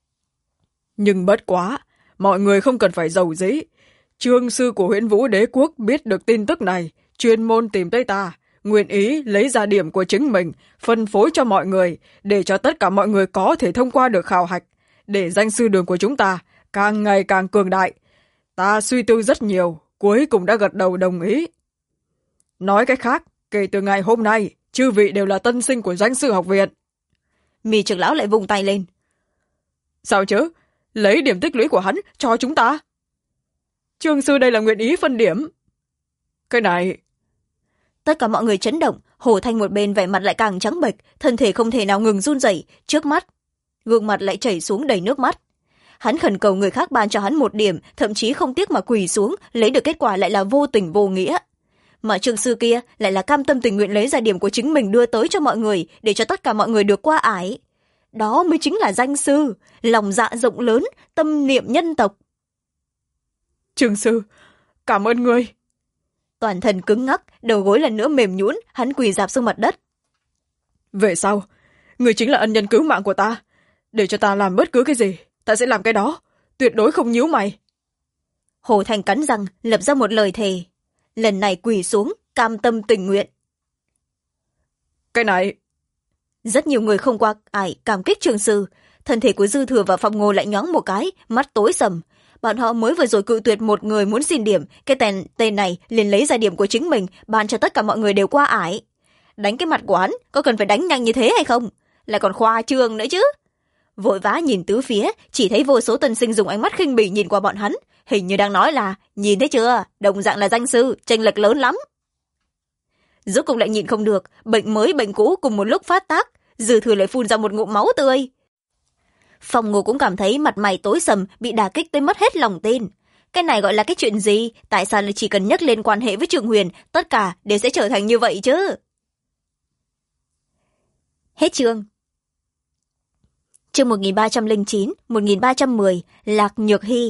Nhưng bất quá, mọi người không cần phải giàu dĩ. Trương sư của Huyễn Vũ Đế Quốc biết được tin tức này, chuyên môn tìm tới ta, nguyện ý lấy ra điểm của chính mình, phân phối cho mọi người, để cho tất cả mọi người có thể thông qua được khảo hạch, để danh sư đường của chúng ta càng ngày càng cường đại. Ta suy tư rất nhiều, cuối cùng đã gật đầu đồng ý. Nói cách khác, kể từ ngày hôm nay, chư vị đều là tân sinh của danh sư học viện. Mi trưởng lão lại vung tay lên. Sao chứ? Lấy điểm tích lũy của hắn cho chúng ta. Trương sư đây là nguyện ý phân điểm. Cái này... Tất cả mọi người chấn động, Hồ Thanh một bên vẻ mặt lại càng trắng bệch, thân thể không thể nào ngừng run rẩy, trước mắt gương mặt lại chảy xuống đầy nước mắt. Hắn khẩn cầu người khác ban cho hắn một điểm, thậm chí không tiếc mà quỳ xuống, lấy được kết quả lại là vô tình vô nghĩa. Mà Trương sư kia lại là cam tâm tình nguyện lấy ra điểm của chính mình đưa tới cho mọi người, để cho tất cả mọi người được qua ải. Đó mới chính là danh sư, lòng dạ rộng lớn, tâm niệm nhân tộc. Trương sư, cảm ơn ngươi. Toàn thân cứng ngắc, đầu gối lần nữa mềm nhũn, hắn quỳ rạp xuống mặt đất. Về sau, ngươi chính là ân nhân cứu mạng của ta. Để cho ta làm bất cứ cái gì, ta sẽ làm cái đó, tuyệt đối không nhíu mày. Hồ Thành cắn răng, lập ra một lời thề. Lần này quỳ xuống, cam tâm tình nguyện. Cái này... Rất nhiều người không qua ải cảm kích Trương sư, thân thể của Dư Thừa và Phong Ngô lại nhoáng một cái, mắt tối sầm. Bọn họ mới vừa rồi cự tuyệt một người muốn xin điểm, cái tên này liền lấy ra điểm của chính mình, ban cho tất cả mọi người đều qua ải. Đánh cái mặt của hắn, có cần phải đánh nhanh như thế hay không? Lại còn khoa trương nữa chứ. Vội vã nhìn tứ phía, chỉ thấy vô số tân sinh dùng ánh mắt khinh bỉ nhìn qua bọn hắn, hình như đang nói là, nhìn thấy chưa, đồng dạng là danh sư, chênh lệch lớn lắm. Rốt cục lại nhịn không được, bệnh mới bệnh cũ cùng một lúc phát tác, Dư Thừa lại phun ra một ngụm máu tươi. Phong Ngô cũng cảm thấy mặt mày tối sầm, bị đả kích tới mất hết lòng tin. Cái này gọi là cái chuyện gì? Tại sao lại chỉ cần nhắc lên quan hệ với Trường Huyền, tất cả đều sẽ trở thành như vậy chứ? Hết chương. Chương 1309, 1310, Lạc Nhược Hy.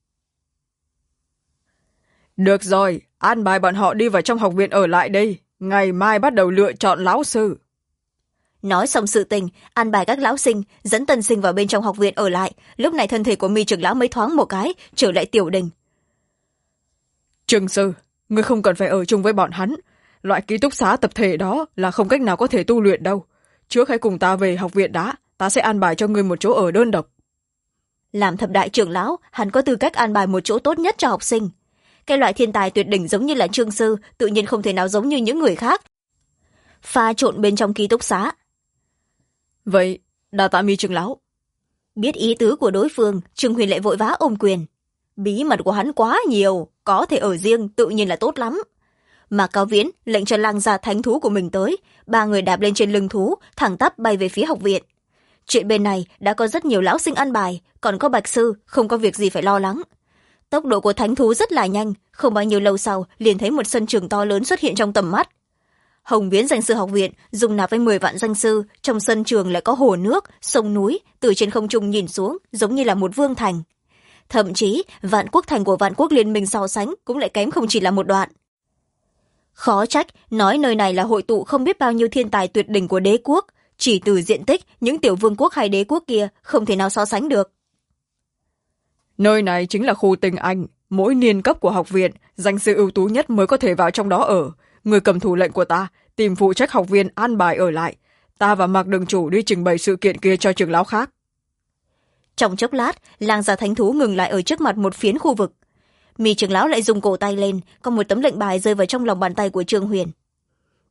Được rồi, an bài bọn họ đi vào trong học viện ở lại đây. Ngày mai bắt đầu lựa chọn lão sư. Nói xong sự tình, an bài các lão sinh, dẫn tân sinh vào bên trong học viện ở lại. Lúc này thân thể của Mi trưởng lão mới thoáng một cái, trở lại tiểu đình. Trương sư, ngươi không cần phải ở chung với bọn hắn. Loại ký túc xá tập thể đó là không cách nào có thể tu luyện đâu. Trước hãy cùng ta về học viện đã, ta sẽ an bài cho ngươi một chỗ ở đơn độc. Làm thập đại trưởng lão, hắn có tư cách an bài một chỗ tốt nhất cho học sinh. Cái loại thiên tài tuyệt đỉnh giống như là Trương sư, tự nhiên không thể nào giống như những người khác. Pha trộn bên trong ký túc xá. Vậy, đa tạ Mi trưởng lão. Biết ý tứ của đối phương, Trương Huyền lại vội vã ôm quyền. Bí mật của hắn quá nhiều, có thể ở riêng tự nhiên là tốt lắm. Mà Cao Viễn lệnh cho lang gia thánh thú của mình tới, 3 người đạp lên trên lưng thú, thẳng tắp bay về phía học viện. Chuyện bên này đã có rất nhiều lão sinh ăn bài, còn có Bạch sư không có việc gì phải lo lắng. Tốc độ của thánh thú rất là nhanh, không bao nhiêu lâu sau liền thấy một sân trường to lớn xuất hiện trong tầm mắt. Hồng Viễn danh sư học viện dùng nạp với 10 vạn danh sư, trong sân trường lại có hồ nước, sông núi, từ trên không trung nhìn xuống giống như là một vương thành. Thậm chí Vạn Quốc thành của Vạn Quốc liên minh so sánh cũng lại kém không chỉ là một đoạn. Khó trách nói nơi này là hội tụ không biết bao nhiêu thiên tài tuyệt đỉnh của đế quốc, chỉ từ diện tích những tiểu vương quốc hay đế quốc kia không thể nào so sánh được. Nơi này chính là khu tinh anh, mỗi niên cấp của học viện, danh sư ưu tú nhất mới có thể vào trong đó ở. Người cầm thủ lệnh của ta, tìm phụ trách học viên an bài ở lại. Ta và Mạc đường chủ đi trình bày sự kiện kia cho trưởng lão khác. Trong chốc lát, lang gia thánh thú ngừng lại ở trước mặt một phiến khu vực. Mi trưởng lão lại dùng cổ tay lên, có một tấm lệnh bài rơi vào trong lòng bàn tay của Trương Huyền.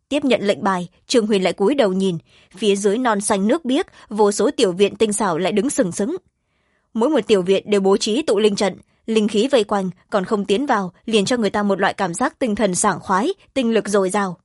Tiếp nhận lệnh bài, Trương Huyền lại cúi đầu nhìn, phía dưới non xanh nước biếc, vô số tiểu viện tinh xảo lại đứng sừng sững. Mỗi một tiểu viện đều bố trí tụ linh trận, linh khí vây quanh, còn không tiến vào, liền cho người ta một loại cảm giác tinh thần sảng khoái, tinh lực dồi dào.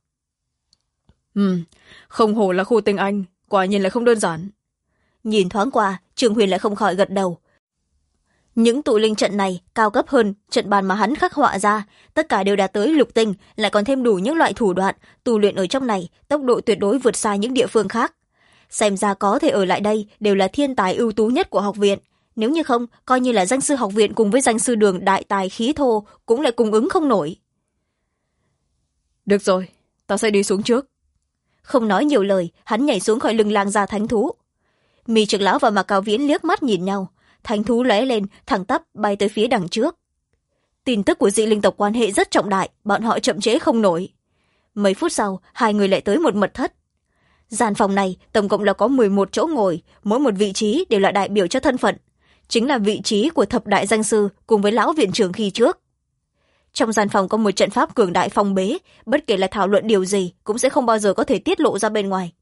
Không hổ là khu tinh anh, quả nhiên là không đơn giản. Nhìn thoáng qua, Trương Huyền lại không khỏi gật đầu. Những tụ linh trận này cao cấp hơn trận bàn mà hắn khắc họa ra, tất cả đều đạt tới lục tinh, lại còn thêm đủ những loại thủ đoạn, tu luyện ở trong này, tốc độ tuyệt đối vượt xa những địa phương khác. Xem ra có thể ở lại đây đều là thiên tài ưu tú nhất của học viện. Nếu như không, coi như là danh sư học viện cùng với danh sư đường đại tài khí thô cũng lại cung ứng không nổi. Được rồi, ta sẽ đi xuống trước. Không nói nhiều lời, hắn nhảy xuống khỏi lưng lang gia thánh thú. Mi Trưởng lão và Mạc Cao Viễn liếc mắt nhìn nhau, thánh thú lóe lên, thẳng tắp bay tới phía đằng trước. Tin tức của dị linh tộc quan hệ rất trọng đại, bọn họ chậm trễ không nổi. Mấy phút sau, hai người lại tới một mật thất. Gian phòng này tổng cộng là có 11 chỗ ngồi, mỗi một vị trí đều là đại biểu cho thân phận, chính là vị trí của thập đại danh sư cùng với lão viện trưởng khi trước. Trong gian phòng có một trận pháp cường đại phong bế, bất kể là thảo luận điều gì cũng sẽ không bao giờ có thể tiết lộ ra bên ngoài.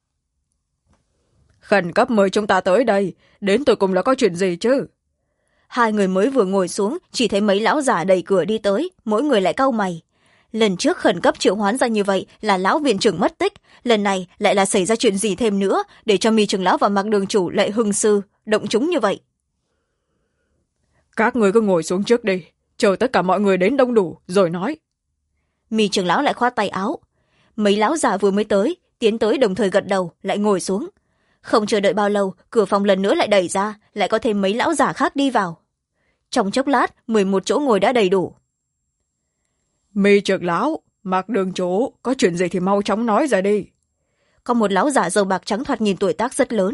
Khẩn cấp mời chúng ta tới đây, đến tụi cùng là có chuyện gì chứ? Hai người mới vừa ngồi xuống, chỉ thấy mấy lão giả đẩy cửa đi tới, mỗi người lại cau mày. Lần trước khẩn cấp triệu hoán ra như vậy là lão viện trưởng mất tích, lần này lại là xảy ra chuyện gì thêm nữa để cho Mi trưởng lão và Mạc đường chủ lại hưng sư động chúng như vậy. Các người cứ ngồi xuống trước đi, chờ tất cả mọi người đến đông đủ rồi nói. Mi trưởng lão lại khoát tay áo. Mấy lão giả vừa mới tới, tiến tới đồng thời gật đầu, lại ngồi xuống. Không chờ đợi bao lâu, cửa phòng lần nữa lại đẩy ra, lại có thêm mấy lão giả khác đi vào. Trong chốc lát, 11 chỗ ngồi đã đầy đủ. Mi trưởng lão, Mạc đường chủ, có chuyện gì thì mau chóng nói ra đi. Có một lão giả râu bạc trắng thoạt nhìn tuổi tác rất lớn.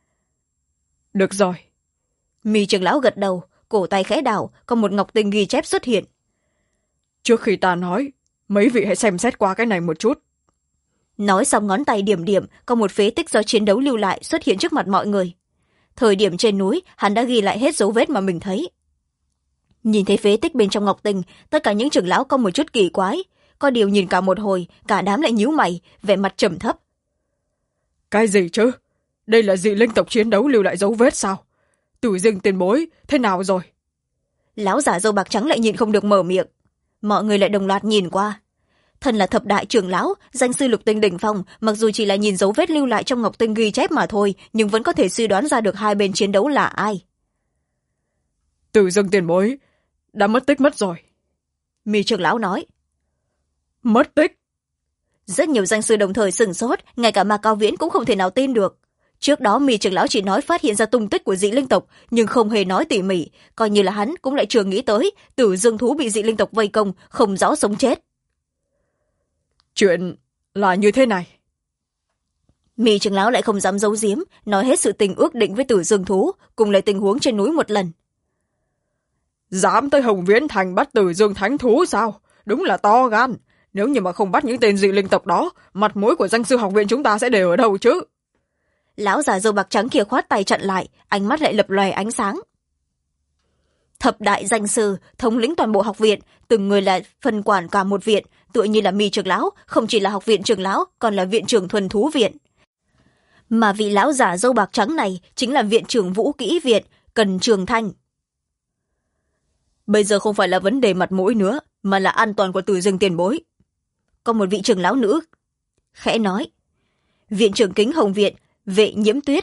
Được rồi. Mi trưởng lão gật đầu, cổ tay khẽ đảo, có một ngọc tinh ghi chép xuất hiện. Trước khi ta nói, mấy vị hãy xem xét qua cái này một chút. Nói xong ngón tay điểm điểm, có một phế tích do chiến đấu lưu lại xuất hiện trước mặt mọi người. Thời điểm trên núi, hắn đã ghi lại hết dấu vết mà mình thấy. Nhìn thấy phế tích bên trong ngọc tinh, tất cả những trưởng lão có một chút kỳ quái. Có điều nhìn cả một hồi, cả đám lại nhíu mày, vẻ mặt trầm thấp. Cái gì chứ? Đây là dị linh tộc chiến đấu lưu lại dấu vết sao? Tử dưng tiền bối, thế nào rồi? Lão giả râu bạc trắng lại nhìn không được mở miệng. Mọi người lại đồng loạt nhìn qua. Thân là thập đại trưởng lão, danh sư lục tinh đỉnh phong, mặc dù chỉ là nhìn dấu vết lưu lại trong ngọc tinh ghi chép mà thôi, nhưng vẫn có thể suy đoán ra được hai bên chiến đấu là ai. Tử dưng tiền bối đã mất tích mất rồi. Mi trưởng lão nói. Mất tích? Rất nhiều danh sư đồng thời sửng sốt, ngay cả Mạc Cao Viễn cũng không thể nào tin được. Trước đó Mi trưởng lão chỉ nói phát hiện ra tung tích của dị linh tộc, nhưng không hề nói tỉ mỉ, coi như là hắn cũng lại chưa nghĩ tới Tử Dương thú bị dị linh tộc vây công, không rõ sống chết. Chuyện là như thế này. Mi trưởng lão lại không dám giấu giếm, nói hết sự tình ước định với Tử Dương thú, cùng lại tình huống trên núi một lần. Dám tới Hồng Viễn Thành bắt Tử Dương thánh thú sao? Đúng là to gan. Nếu như mà không bắt những tên dị linh tộc đó, mặt mũi của danh sư học viện chúng ta sẽ đều ở đâu chứ? Lão già râu bạc trắng kia khoát tay chặn lại, ánh mắt lại lập lòe ánh sáng. Thập đại danh sư, thống lĩnh toàn bộ học viện, từng người là phân quản cả một viện, tựa như là Mi trưởng lão, không chỉ là học viện trưởng lão, còn là viện trưởng thuần thú viện. Mà vị lão giả râu bạc trắng này chính là viện trưởng vũ kỹ viện, Cần Trường Thanh. Bây giờ không phải là vấn đề mặt mũi nữa, mà là an toàn của Tử Dương tiền bối. Có một vị trưởng lão nữ khẽ nói. Viện trưởng Kính Hồng viện, Vệ Nhiễm Tuyết.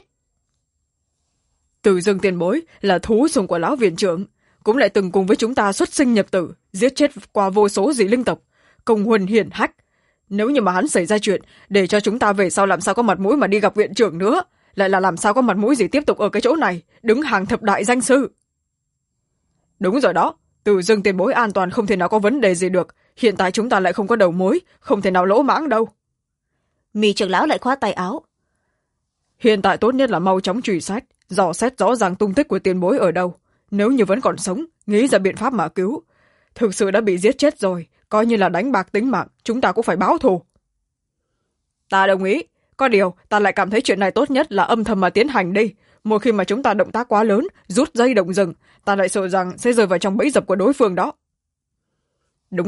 Tử Dương tiền bối là thú sùng của lão viện trưởng, cũng lại từng cùng với chúng ta xuất sinh nhập tử, giết chết qua vô số dị linh tộc, công huân hiển hách. Nếu như mà hắn xảy ra chuyện, để cho chúng ta về sau làm sao có mặt mũi mà đi gặp viện trưởng nữa, lại là làm sao có mặt mũi gì tiếp tục ở cái chỗ này, đứng hàng thập đại danh sư. Đúng rồi đó, Tử Dương tiền bối an toàn không thể nào có vấn đề gì được, hiện tại chúng ta lại không có đầu mối, không thể nào lỗ mãng đâu. Mi trưởng lão lại khoát tay áo. Hiện tại tốt nhất là mau chóng truy xét, dò xét rõ ràng tung tích của tiền bối ở đâu. Nếu như vẫn còn sống, nghĩ ra biện pháp mà cứu. Thực sự đã bị giết chết rồi, coi như là đánh bạc tính mạng, chúng ta cũng phải báo thù. Ta đồng ý, có điều ta lại cảm thấy chuyện này tốt nhất là âm thầm mà tiến hành đi. Một khi mà chúng ta động tác quá lớn, rút dây động rừng, ta lại sợ rằng sẽ rơi vào trong bẫy dập của đối phương đó. Đúng rồi,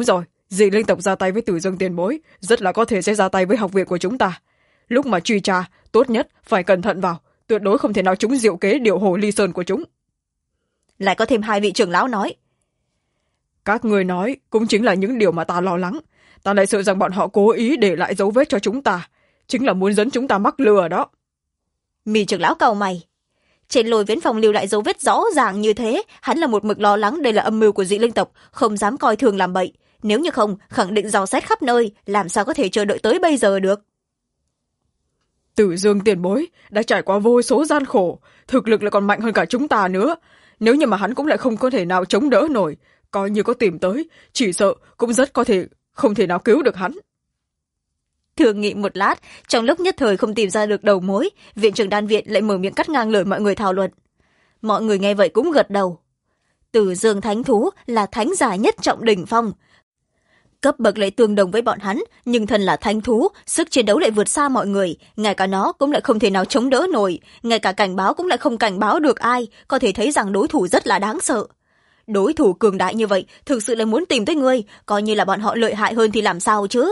dị linh tộc ra tay với Tử Dương tiền bối rất là có thể sẽ ra tay với học viện của chúng ta. Lúc mà truy tra tốt nhất phải cẩn thận vào, tuyệt đối không thể nào trúng diệu kế điệu hồ ly sơn của chúng. Lại có thêm hai vị trưởng lão nói. Các người nói cũng chính là những điều mà ta lo lắng. Ta lại sợ rằng bọn họ cố ý để lại dấu vết cho chúng ta, chính là muốn dẫn chúng ta mắc lừa đó. Mì trưởng lão cau mày. Trên Lôi Viễn Phong lưu lại dấu vết rõ ràng như thế, hắn là một mực lo lắng đây là âm mưu của dị linh tộc, không dám coi thường làm bậy. Nếu như không, khẳng định dò xét khắp nơi, làm sao có thể chờ đợi tới bây giờ được. Tử Dương tiền bối đã trải qua vô số gian khổ, thực lực lại còn mạnh hơn cả chúng ta nữa. Nếu như mà hắn cũng lại không có thể nào chống đỡ nổi, coi như có tìm tới, chỉ sợ cũng rất có thể không thể nào cứu được hắn. Thương nghị một lát, trong lúc nhất thời không tìm ra được đầu mối, viện trưởng đan viện lại mở miệng cắt ngang lời mọi người thảo luận. Mọi người nghe vậy cũng gật đầu. Tử Dương thánh thú là thánh giả nhất trọng đỉnh phong, cấp bậc lại tương đồng với bọn hắn, nhưng thân là thánh thú, sức chiến đấu lại vượt xa mọi người, ngay cả nó cũng lại không thể nào chống đỡ nổi, ngay cả cảnh báo cũng lại không cảnh báo được ai, có thể thấy rằng đối thủ rất là đáng sợ. Đối thủ cường đại như vậy thực sự là muốn tìm tới ngươi, coi như là bọn họ lợi hại hơn thì làm sao chứ.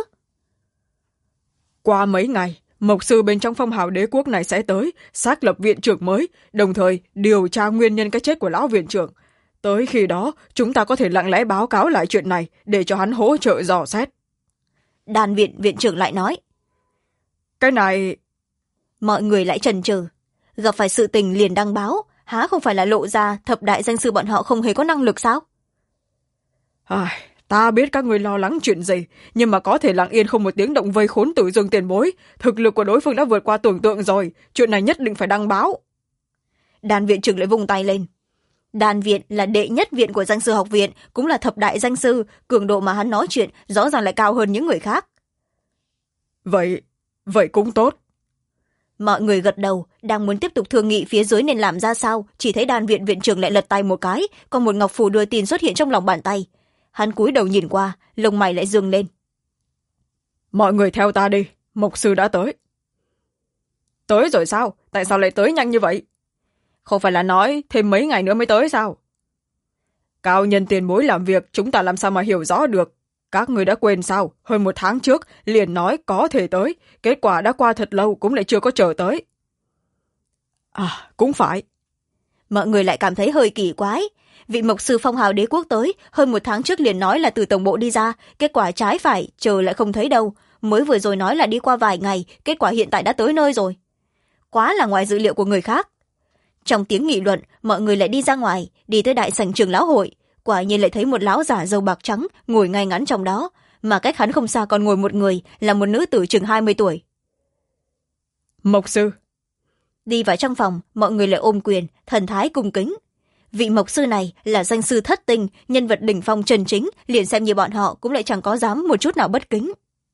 Qua mấy ngày, mộc sư bên trong Phong Hào Đế quốc này sẽ tới xác lập viện trưởng mới, đồng thời điều tra nguyên nhân cái chết của lão viện trưởng. Tới khi đó chúng ta có thể lặng lẽ báo cáo lại chuyện này để cho hắn hỗ trợ dò xét. Đan viện viện trưởng lại nói. Cái này... Mọi người lại chần chừ, gặp phải sự tình liền đăng báo, há không phải là lộ ra thập đại danh sư bọn họ không hề có năng lực sao? Ta biết các người lo lắng chuyện gì, nhưng mà có thể lặng yên không một tiếng động vây khốn Tử Dương tiền bối, thực lực của đối phương đã vượt qua tưởng tượng rồi, chuyện này nhất định phải đăng báo. Đan viện trưởng lại vung tay lên. Đan viện là đệ nhất viện của danh sư học viện, cũng là thập đại danh sư, cường độ mà hắn nói chuyện rõ ràng lại cao hơn những người khác. Vậy cũng tốt. Mọi người gật đầu, đang muốn tiếp tục thương nghị phía dưới nên làm ra sao, chỉ thấy đan viện viện trưởng lại lật tay một cái, còn một ngọc phù đưa tin xuất hiện trong lòng bàn tay. Hắn cúi đầu nhìn qua, lông mày lại dương lên. Mọi người theo ta đi, mộc sư đã tới. Tới rồi sao? Tại sao lại tới nhanh như vậy? Không phải là nói thêm mấy ngày nữa mới tới sao? Cao nhân tiền bối làm việc chúng ta làm sao mà hiểu rõ được. Các người đã quên sao? Hơn 1 tháng trước liền nói có thể tới, kết quả đã qua thật lâu cũng lại chưa có chờ tới. Cũng phải. Mọi người lại cảm thấy hơi kỳ quái. Vị mộc sư Phong Hào Đế quốc tới, hơn 1 tháng trước liền nói là từ tổng bộ đi ra, kết quả trái phải, chờ lại không thấy đâu. Mới vừa rồi nói là đi qua vài ngày, kết quả hiện tại đã tới nơi rồi. Quá là ngoài dự liệu của người khác. Trong tiếng nghị luận, mọi người lại đi ra ngoài, đi tới đại sảnh trường lão hội. Quả nhiên lại thấy một lão giả râu bạc trắng ngồi ngay ngắn trong đó, mà cách hắn không xa còn ngồi một người, là một nữ tử chừng 20 tuổi. Mộc sư. Đi vào trong phòng, mọi người lại ôm quyền, thần thái cung kính. Vị mộc sư này là danh sư thất tinh, nhân vật đỉnh phong chân chính, liền xem như bọn họ cũng lại chẳng có dám một chút nào bất kính.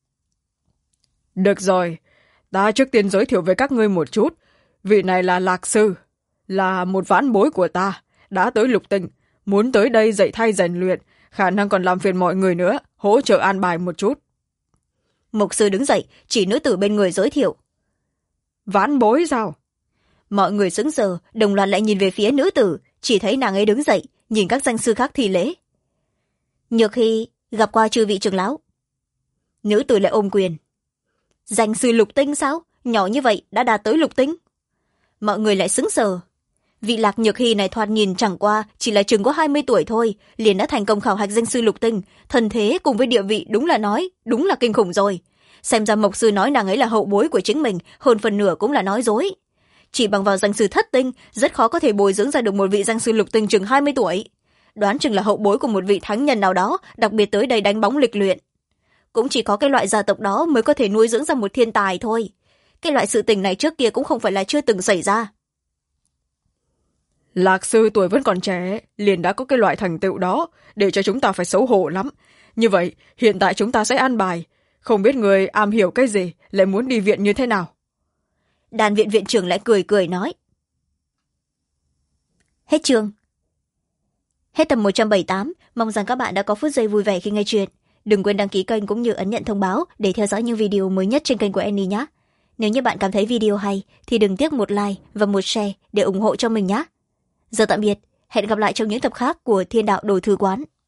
Được rồi, ta trước tiên giới thiệu với các ngươi một chút. Vị này là Lạc sư, là một vãn bối của ta, đã tới Lục Tinh, muốn tới đây dạy thay rèn luyện, khả năng còn làm phiền mọi người nữa, hỗ trợ an bài một chút. Mộc sư đứng dậy, chỉ nữ tử bên người giới thiệu. Vãn bối sao? Mọi người sững sờ, đồng loạt lại nhìn về phía nữ tử, chỉ thấy nàng ấy đứng dậy, nhìn các danh sư khác thi lễ. Nhược Hy gặp qua chư vị trưởng lão. Nữ tử lại ôm quyền. Danh sư Lục Tinh sao? Nhỏ như vậy đã đạt tới Lục Tinh. Mọi người lại sững sờ. Vị Lạc Nhược Hy này thoạt nhìn chẳng qua chỉ là chừng có 20 tuổi thôi, liền đã thành công khảo hạch danh sư Lục Tinh, thân thế cùng với địa vị đúng là kinh khủng rồi. Xem ra mộc sư nói nàng ấy là hậu bối của chính mình, hơn phần nửa cũng là nói dối. Chỉ bằng vào danh sư thất tinh, rất khó có thể bồi dưỡng ra được một vị danh sư Lục Tinh chừng 20 tuổi. Đoán chừng là hậu bối của một vị thánh nhân nào đó, đặc biệt tới đây đánh bóng lịch luyện. Cũng chỉ có cái loại gia tộc đó mới có thể nuôi dưỡng ra một thiên tài thôi. Cái loại sự tình này trước kia cũng không phải là chưa từng xảy ra. Lạc sư tuổi vẫn còn trẻ, liền đã có cái loại thành tựu đó, để cho chúng ta phải xấu hổ lắm. Như vậy, hiện tại chúng ta sẽ an bài. Không biết người am hiểu cái gì, lại muốn đi viện như thế nào? Đan viện viện trưởng lại cười cười nói. Hết chương. Hết tập 178, mong rằng các bạn đã có phút giây vui vẻ khi nghe chuyện. Đừng quên đăng ký kênh cũng như ấn nhận thông báo để theo dõi những video mới nhất trên kênh của Annie nhé. Nếu như bạn cảm thấy video hay thì đừng tiếc một like và một share để ủng hộ cho mình nhé. Giờ tạm biệt, hẹn gặp lại trong những tập khác của Thiên Đạo Đồ Thư Quán.